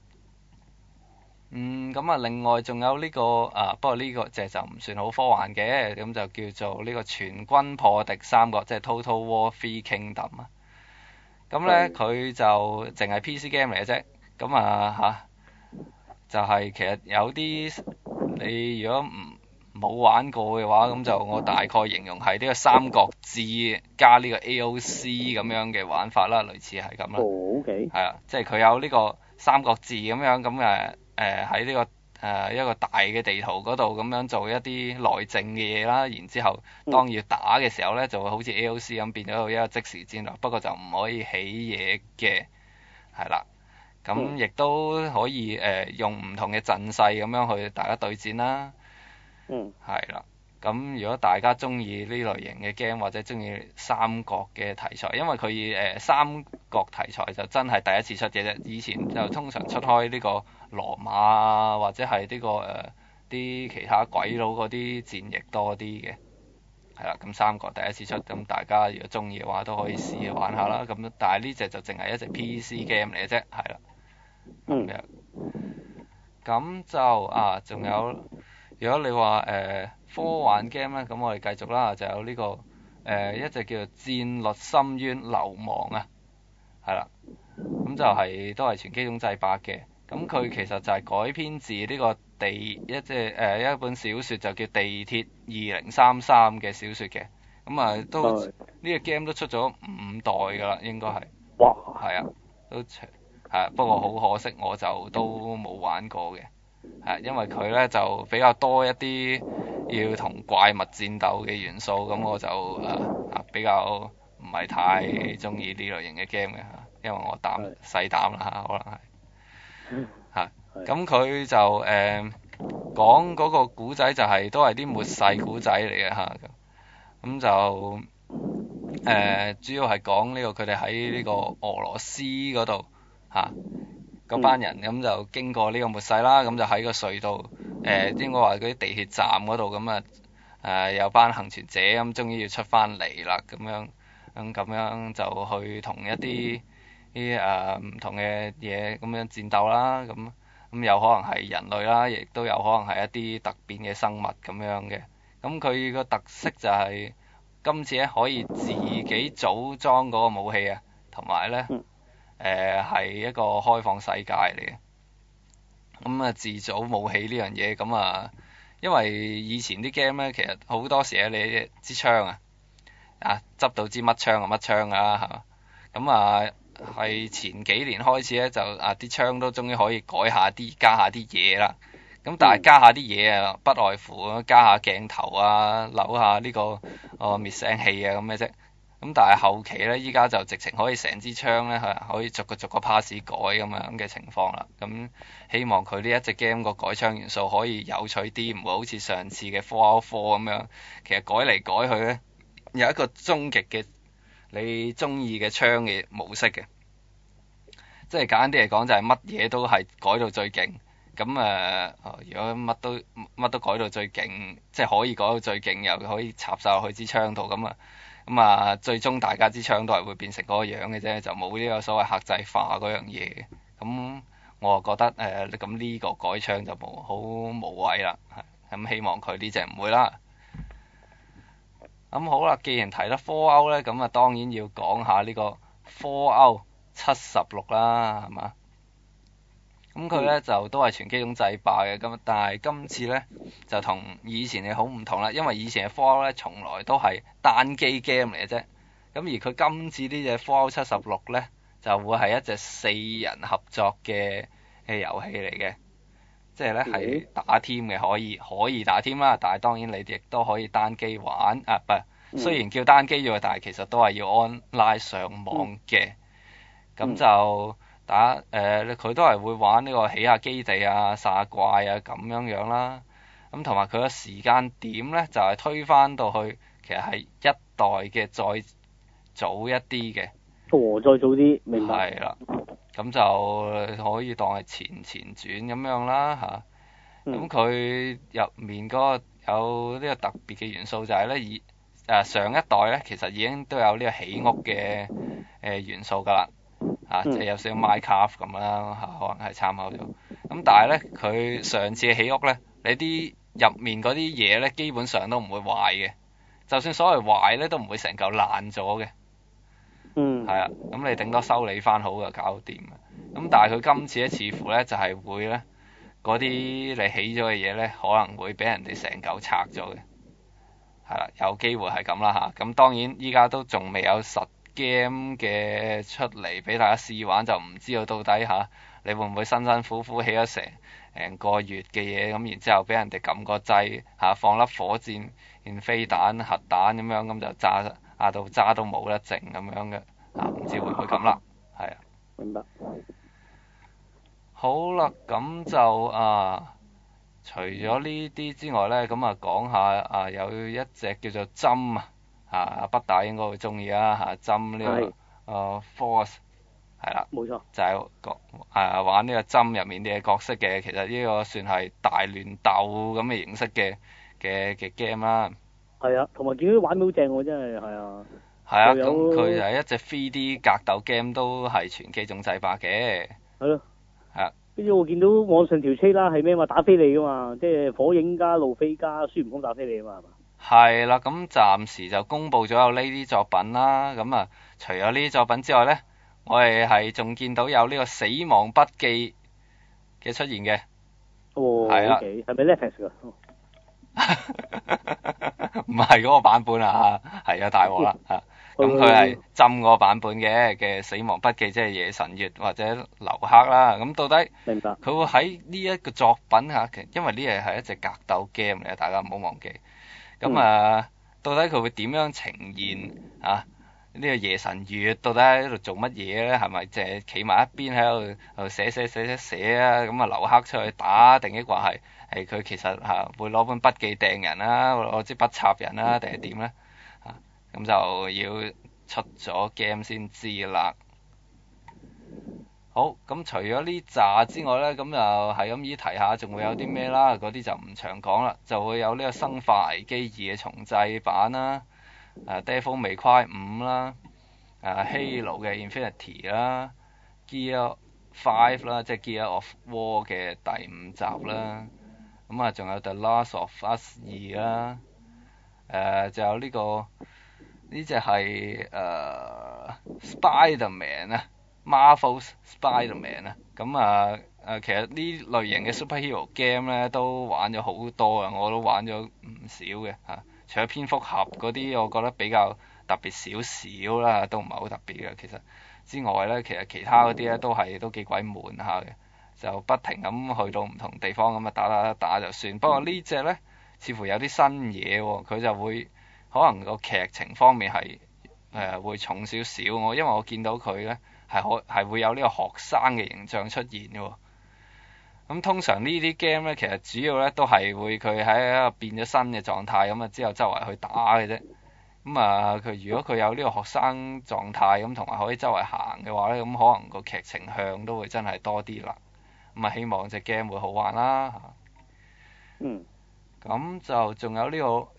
嗯，咁啊，另外仲有呢個啊，不過呢個隻就唔算好科幻嘅，咁就叫做呢個全軍破敵三國，即係 Total War Three Kingdom 啊。咁咧，佢就淨係 P C game 嚟嘅啫。咁啊嚇。就係其實有啲你如果唔冇玩過嘅話，咁就我大概形容係呢個三國志加呢個 A O C 咁樣嘅玩法啦，類似係咁啦。哦 ，OK。係啊，即係佢有呢個三國志咁樣咁誒誒喺呢個誒、呃、一個大嘅地圖嗰度咁樣做一啲內政嘅嘢啦，然之後當要打嘅時候咧，就會好似 A O C 咁變咗一個即時戰略，不過就唔可以起嘢嘅，係啦。咁亦都可以誒、呃、用唔同嘅陣勢咁樣去大家對戰啦。嗯。係啦。咁如果大家中意呢類型嘅 game 或者中意三國嘅題材，因為佢誒、呃、三國題材就真係第一次出嘅啫，以前就通常出開呢個羅馬啊，或者係呢、呢個誒啲、呃、其他鬼佬嗰啲戰役多啲嘅。 係啦，咁三國第一次出，咁大家如果中意嘅話都可以試玩下啦。咁但係呢隻就淨係一隻 P C game 嚟嘅啫，係啦。咁樣。咁就啊，仲有，如果你話誒、呃、科幻 game 咧，咁我哋繼續啦，就有呢、這個誒、呃、一隻叫做《戰律深淵流亡》啊，係啦。咁就係、是、都係全機種製霸嘅。咁佢其實就係改編自呢個地一隻誒、呃、一本小説，就叫《地鐵二零三三》嘅小説嘅。咁啊都呢、這個 game 都出咗五代㗎啦，應該係。 哇！ 係啊，都長。係，不過好可惜，我就都冇玩過嘅。係，因為佢咧就比較多一啲要同怪物戰鬥嘅元素，咁我就誒啊比較唔係太中意呢類型嘅 game 嘅嚇，因為我膽細膽啦嚇，可能係嚇。咁佢就誒、呃、講嗰個古仔就係、是、都係啲末世古仔嚟嘅嚇，咁就誒、呃、主要係講呢、這個佢哋喺呢個俄羅斯嗰度。嚇，嗰、啊、班人咁就經過呢個末世啦，咁就喺個隧道，誒、呃、應該話嗰啲地鐵站嗰度咁啊，誒有班幸存者咁，終於要出翻嚟啦，咁樣，咁咁樣就去同一啲啲誒唔同嘅嘢咁樣戰鬥啦，咁咁有可能係人類啦，亦都有可能係一啲突變嘅生物咁樣嘅，咁佢個特色就係、是、今次咧可以自己組裝嗰個武器啊，同埋咧。誒係、呃、一個開放世界嚟嘅，咁、嗯、啊自組武器呢樣嘢，咁啊，因為以前啲 game 咧，其實好多時咧，你支槍啊，啊執到支乜槍啊乜槍啊嚇，咁啊係前幾年開始咧，就啊啲槍都終於可以改下啲加下啲嘢啦，咁但係加下啲嘢啊，不外乎加下鏡頭啊，扭下呢、呢個哦滅聲器啊咁嘅啫。咁但係後期咧，依家就直情可以成支槍咧，係可以逐個逐個 pass 改咁樣嘅情況啦。咁希望佢呢一隻 game 個改槍元素可以有趣啲，唔會好似上次嘅 Fallout four咁樣，其實改嚟改去咧，有一個終極嘅你中意嘅槍嘅模式嘅。即係簡單啲嚟講，就係乜嘢都係改到最勁。咁誒、呃，如果乜都乜都改到最勁，即係可以改到最勁，又可以插晒落去支槍度咁啊！咁啊，最終大家支槍都係會變成嗰個樣嘅啫，就冇呢個所謂客製化嗰樣嘢。咁我覺得誒，咁、呃、呢個改槍就冇好無謂啦。咁希望佢呢隻唔會啦。咁好啦，既然提得 Fallout 咧，咁啊當然要講下呢個 Fallout 七十六啦，係嘛？咁佢咧就都係全機種製霸嘅，咁但係今次咧就同以前嘅好唔同啦，因為以前嘅 Fallout 咧從來都係單機 game 嚟嘅啫，咁而佢今次呢隻 Fallout 七十六咧就會係一隻四人合作嘅嘅遊戲嚟嘅，即係咧係打 team 嘅，可以可以打 team 啦，但係當然你哋亦都可以單機玩啊，唔雖然叫單機啫，但係其實都係要 online 上網嘅，咁就。打誒，佢、呃、都係會玩呢個起下基地啊、殺下怪啊咁樣樣啦。咁同埋佢個時間點咧，就係、是、推翻到去，其實係一代嘅再早一啲嘅。 哦，再早啲，明白。 係啦，咁就可以當係前前傳咁樣啦嚇。咁佢入面嗰個有呢個特別嘅元素就係咧，以誒、呃、上一代咧，其實已經都有呢個起屋嘅誒、呃、元素㗎啦。啊，即係有少少 Minecraft 咁啦，嚇，可能係參考咗。咁但係咧，佢上次起屋咧，你啲入面嗰啲嘢咧，基本上都唔會壞嘅。就算所謂壞咧，都唔會成嚿爛咗嘅。 嗯。係啊，咁你頂多修理翻好就搞掂。咁但係佢今次咧，似乎咧就係會咧，嗰啲你起咗嘅嘢咧，可能會俾人哋成嚿拆咗嘅。係啦，有機會係咁啦嚇。咁當然依家都仲未有實 game 嘅出嚟俾大家試玩，就唔知道到底嚇、啊、你會唔會辛辛苦苦起咗成成個月嘅嘢，咁然之後俾人哋撳個掣嚇、啊、放粒火箭、件飛彈、核彈咁樣，咁就炸壓到渣都冇得剩咁樣嘅嚇，唔知會唔會咁啦？係啊。 明白。 好啦，咁就啊，除咗呢啲之外咧，咁啊講下啊有一隻叫做針啊。啊！北大應該會中意啦嚇，針呢、這個誒、呃、Force 係啦，冇錯，就係個誒玩呢個針入面啲嘅角色嘅，其實呢個算係大亂鬥咁嘅形式嘅嘅嘅 game 啦。 係啊，同埋見到啲畫面好正喎，真係係啊。 係啊，咁佢係一隻 three D 格鬥 game 都係全機種製霸嘅。 係咯。 係啊。 跟住我見到網上條 trailer 係咩嘛？打飛你噶嘛，即係火影加路飛加孫悟空打飛你啊嘛，係嘛？ 係啦，咁暫時就公佈咗有呢啲作品啦。咁啊，除咗呢啲作品之外咧，我哋係仲見到有呢個死亡筆記嘅出現嘅。 哦。 係啦。 係咪 Netflix 㗎？ 唔係嗰個版本啊，係啊，大鑊啦嚇！咁佢係浸個版本嘅嘅《死亡筆記》，即係夜神月或者流克啦。咁到底明白佢會喺呢一個作品嚇，因為呢嘢係一隻格鬥 game 嚟，大家唔好忘記。咁、嗯、啊，到底佢會點樣呈現啊？呢、呢個夜神月到底喺度做乜嘢咧？係咪淨係企埋一邊喺度度寫寫寫寫寫啊？咁啊，流克出去打定抑或係係佢其實嚇、啊、會攞本筆記掟人啦，攞支筆插人啦，定係點咧？嚇咁就要出咗 game 先知啦。好，咁除咗呢紮之外咧，咁就係咁依提下，仲會有啲咩啦？嗰啲就唔長講啦，就會有呢個生化危機二嘅重製版啦，誒 Devil May Cry 五啦，誒 Halo 嘅 Infinity 啦 ，Gear Five 啦，即係 Gear of War 嘅第五集啦，咁啊仲有 The Last of Us 二啦，誒就有呢個呢隻係誒 Spider-Man 啊。Marvel Spider-Man 啊，咁啊誒，其實呢類型嘅 superhero game 咧都玩咗好多啊，我都玩咗唔少嘅嚇。除咗蝙蝠俠嗰啲，我覺得比較特別少少啦，都唔係好特別嘅其實。之外咧，其實其他嗰啲咧都係都幾鬼悶下嘅，就不停咁去到唔同地方咁啊打打打就算。不過呢隻咧似乎有啲新嘢喎，佢就會可能個劇情方面係誒、呃、會重少少我，因為我見到佢咧。係可係會有呢個學生嘅形象出現嘅喎，咁通常呢啲 game 咧，其實主要咧都係會佢喺一個變咗新嘅狀態，咁啊之後周圍去打嘅啫。咁啊佢如果佢有呢個學生狀態，咁同埋可以周圍行嘅話咧，咁可能個劇情向都會真係多啲啦。咁啊希望隻 game 會好玩啦嚇。 嗯。 咁就仲有呢、這個誒，係、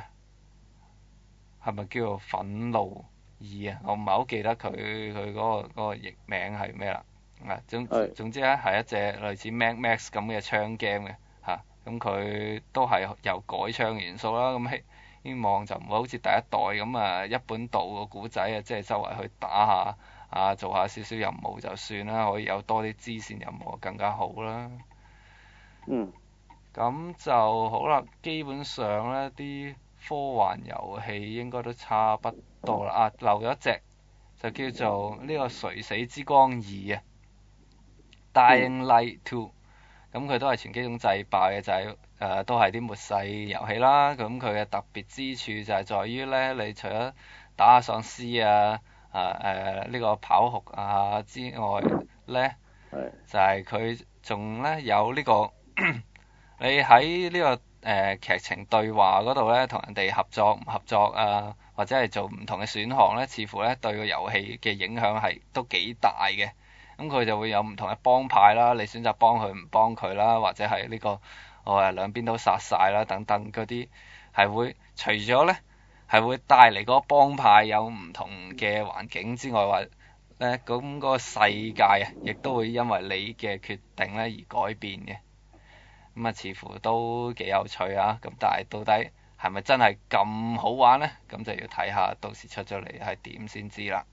呃、咪叫做憤怒二啊，我唔係好記得佢佢嗰個嗰、嗰個譯名係咩啦。啊，總總之咧係一隻類似 Mad Max 咁嘅槍 game 嘅嚇，咁佢都係有改槍元素啦。咁希希望就唔會好似第一代咁啊，一本道個古仔啊，即係周圍去打下啊，做下少少任務就算啦，可以有多啲支線任務更加好啦。 嗯。咁就好啦，基本上咧啲科幻遊戲應該都差不多啦。啊，漏咗一隻就叫做呢個垂死之光二啊 Dying Light two， 咁佢都係全機種製霸嘅，就係、是、誒、呃、都係啲末世遊戲啦。咁佢嘅特別之處就係在於咧，你除咗打下喪屍啊啊誒呢個跑酷啊之外咧，就係佢仲咧有呢、這個你喺呢、這個誒、呃、劇情對話嗰度咧，同人哋合作唔合作啊，或者係做唔同嘅選項咧，似乎咧對個遊戲嘅影響係都幾大嘅。咁佢就會有唔同嘅幫派啦，你選擇幫佢唔幫佢啦，或者係呢、這個我誒兩邊都殺晒啦等等嗰啲，係會除咗咧係會帶嚟嗰個幫派有唔同嘅環境之外，話咧咁嗰個世界啊，亦都會因為你嘅決定咧而改變嘅。咁啊，似乎都幾有趣啊！咁但係到底係咪真係咁好玩呢？咁就要睇下到時出咗嚟係點先知啦。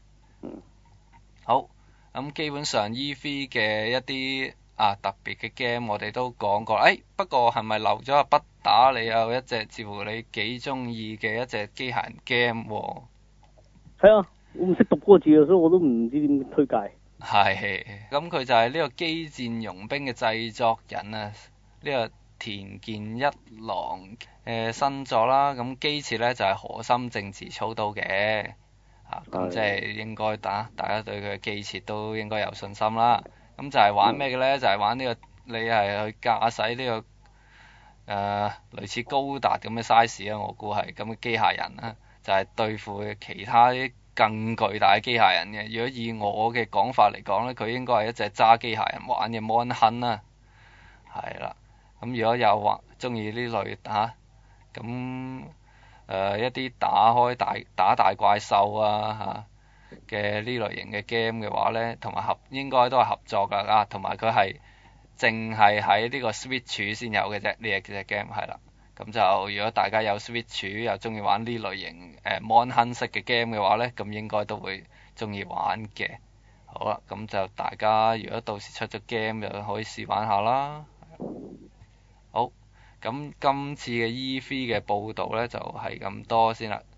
好，咁基本上 E V 嘅一啲啊特別嘅 game 我哋都講過。誒、哎，不過係咪漏咗啊？不打你有一隻似乎你幾中意嘅一隻機械人 game 喎？ 係啊，我唔識讀嗰個字啊，所以我都唔知點推介。係， 咁佢就係呢個機戰傭兵嘅製作人啊。呢、這個田健一郎誒新作啦，咁機設咧就係河森正治操刀嘅，啊咁即係應該打大家對佢嘅機設都應該有信心啦。咁就係玩咩嘅咧？就係、是、玩呢、這個你係去駕駛呢、這個誒、呃、類似高達咁嘅 size 啊，我估係咁嘅機械人啦，就係、是、對付其他啲更巨大嘅機械人嘅。如果以我嘅講法嚟講咧，佢應該係一隻揸機械人玩嘅 Mon Hun 啦，係啦。咁如果有話中意呢類嚇，咁呃、一啲打開大打大怪獸啊嚇嘅呢類型嘅 game 嘅話咧，同埋合應該都係合作㗎啊，同埋佢係淨係喺呢個 Switch 先有嘅啫，呢隻隻 game 係啦。咁就如果大家有 Switch 又中意玩呢類型誒 mon hunt 式嘅 game 嘅話咧，咁應該都會中意玩嘅。好啦，咁就大家如果到時出咗 game 就可以試玩下啦。好，咁今次嘅 E 三嘅報導咧就係咁多先啦。